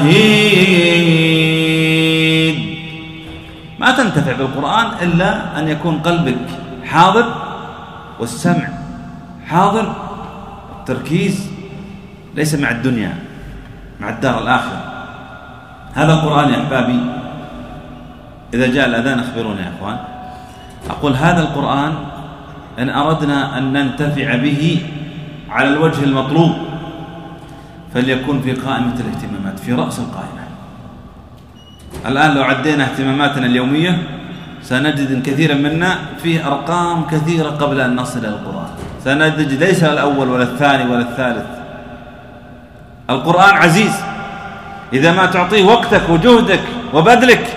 S2: شهيد. ما تنتفع بالقرآن إلا أن يكون قلبك حاضر والسمع حاضر، التركيز ليس مع الدنيا، مع الدار الآخرة. هذا القرآن يا أحبابي. إذا جاء الأذان أخبروني يا أخوان. أقول هذا القرآن إن أردنا أن ننتفع به على الوجه المطلوب فليكون في قائمة الاهتمامات، في رأس القائمة. الآن لو عدينا اهتماماتنا اليومية سنجد أن كثيرا منا فيه أرقام كثيرة قبل أن نصل إلى القرآن. سنجد ليس الأول ولا الثاني ولا الثالث. القرآن عزيز إذا ما تعطيه وقتك وجهدك وبذلك.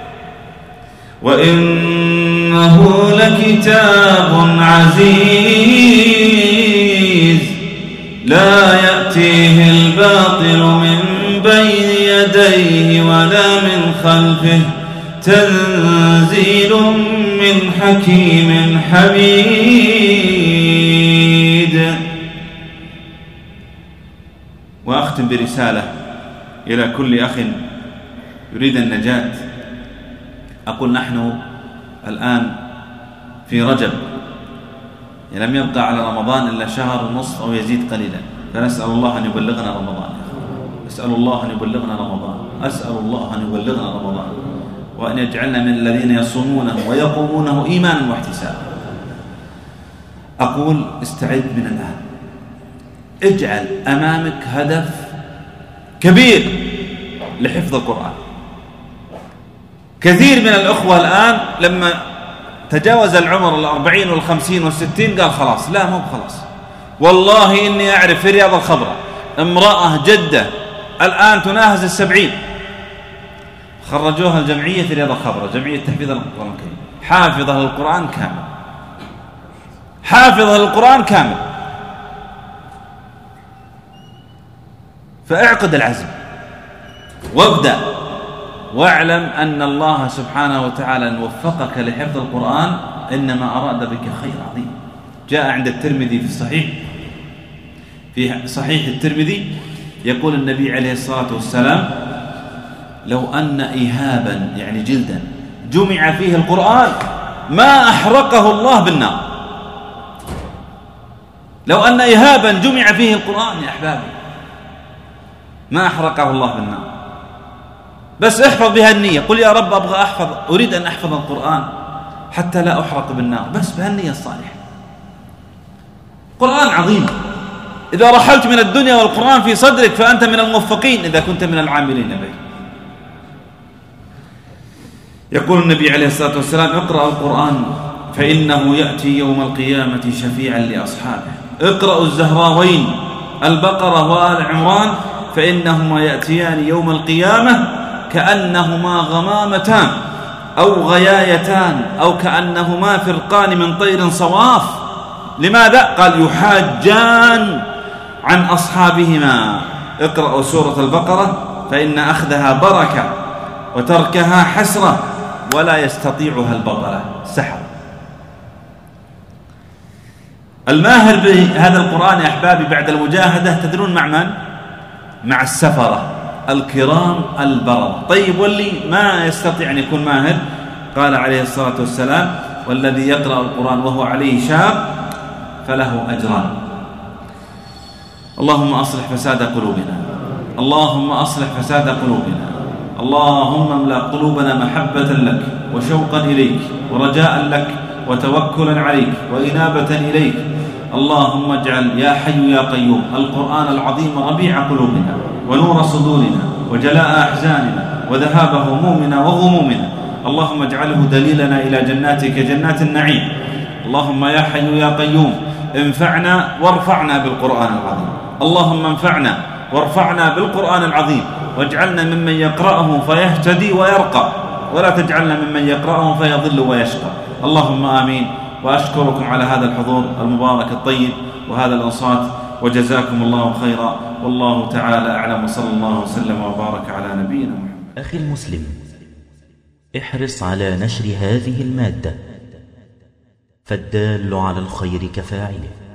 S2: وإنه لكتاب عزيز لا يأتيه الباطل من بين يديه ولا من خلفه تنزيل من حكيم حميد. وأختم برسالة إلى كل أخ يريد النجاة. أقول نحن الآن في رجب، لم يبقى على رمضان إلا شهر ونصف أو يزيد قليلا، فنسأل الله أن يبلغنا رمضان. أسأل الله أن يبلغنا رمضان، أسأل الله أن يبلغنا رمضان، وأن يجعلنا من الذين يصومونه ويقومونه إيمانا واحتسابا. أقول استعد من الآن، اجعل أمامك هدف كبير لحفظ القرآن. كثير من الأخوة الآن لما تجاوز العمر الأربعين والخمسين والستين قال خلاص. لا، مو خلاص. والله إني أعرف في رياض الخبرة امرأة جدة الآن تناهز السبعين، خرجوها الجمعية في رياض الخبرة، جمعية تحفيظ القرآن الكريم، حافظة للقرآن كامل، حافظة للقرآن كامل. فاعقد العزم وابدأ، واعلم أن الله سبحانه وتعالى أن وفقك لحفظ القرآن إنما أراد بك خير عظيم. جاء عند الترمذي في الصحيح، في صحيح الترمذي يقول النبي عليه الصلاة والسلام: لو أن إهابا يعني جلدا جمع فيه القرآن ما أحرقه الله بالنار. لو أن إهابا جمع فيه القرآن يا أحبابي ما أحرقه الله بالنار. بس احفظ بها النية، قل يا رب أبغى أحفظ، أريد أن أحفظ القرآن حتى لا أحرق بالنار، بس بها النية الصالحة. قرآن عظيم، إذا رحلت من الدنيا والقرآن في صدرك فأنت من الموفقين إذا كنت من العاملين به. يقول النبي عليه الصلاة والسلام: اقرأوا القرآن فإنه يأتي يوم القيامة شفيعا لأصحابه. اقرأوا الزهراوين البقرة وآل عمران فإنهما يأتيان يوم القيامة كأنهما غمامتان أو غيايتان أو كأنهما فرقان من طير صواف. لماذا؟ قال: يحاجان عن أصحابهما. اقرأوا سورة البقرة فإن أخذها بركة وتركها حسرة ولا يستطيعها البطلة سحر. الماهر بهذا القرآن يا أحبابي بعد المجاهدة تدرون مع من؟ مع السفرة الكرام البررة. طيب واللي ما يستطيع أن يكون ماهر؟ قال عليه الصلاة والسلام: والذي يقرأ القرآن وهو عليه شاب فله أجران. اللهم أصلح فساد قلوبنا، اللهم أصلح فساد قلوبنا، اللهم املأ قلوبنا محبة لك وشوقا إليك ورجاء لك وتوكلا عليك وإنابة إليك. اللهم اجعل يا حي يا قيوم القرآن العظيم ربيع قلوبنا ونور صدورنا وجلاء أحزاننا وذهاب همومنا وغمومنا. اللهم اجعله دليلنا إلى جناتك جنات النعيم. اللهم يا حي يا قيوم انفعنا وارفعنا بالقرآن العظيم. اللهم انفعنا وارفعنا بالقرآن العظيم واجعلنا ممن يقرأه فيهتدي ويرقى، ولا تجعلنا ممن يقرأه فيضل ويشقى. اللهم آمين. وأشكركم على هذا الحضور المبارك الطيب وهذا الأنصات، وجزاكم الله خيرا، والله تعالى أعلم، وصلى الله وسلم وبارك على نبينا محمد.
S1: أخي المسلم، احرص على نشر هذه المادة، فالدال على الخير كفاعله.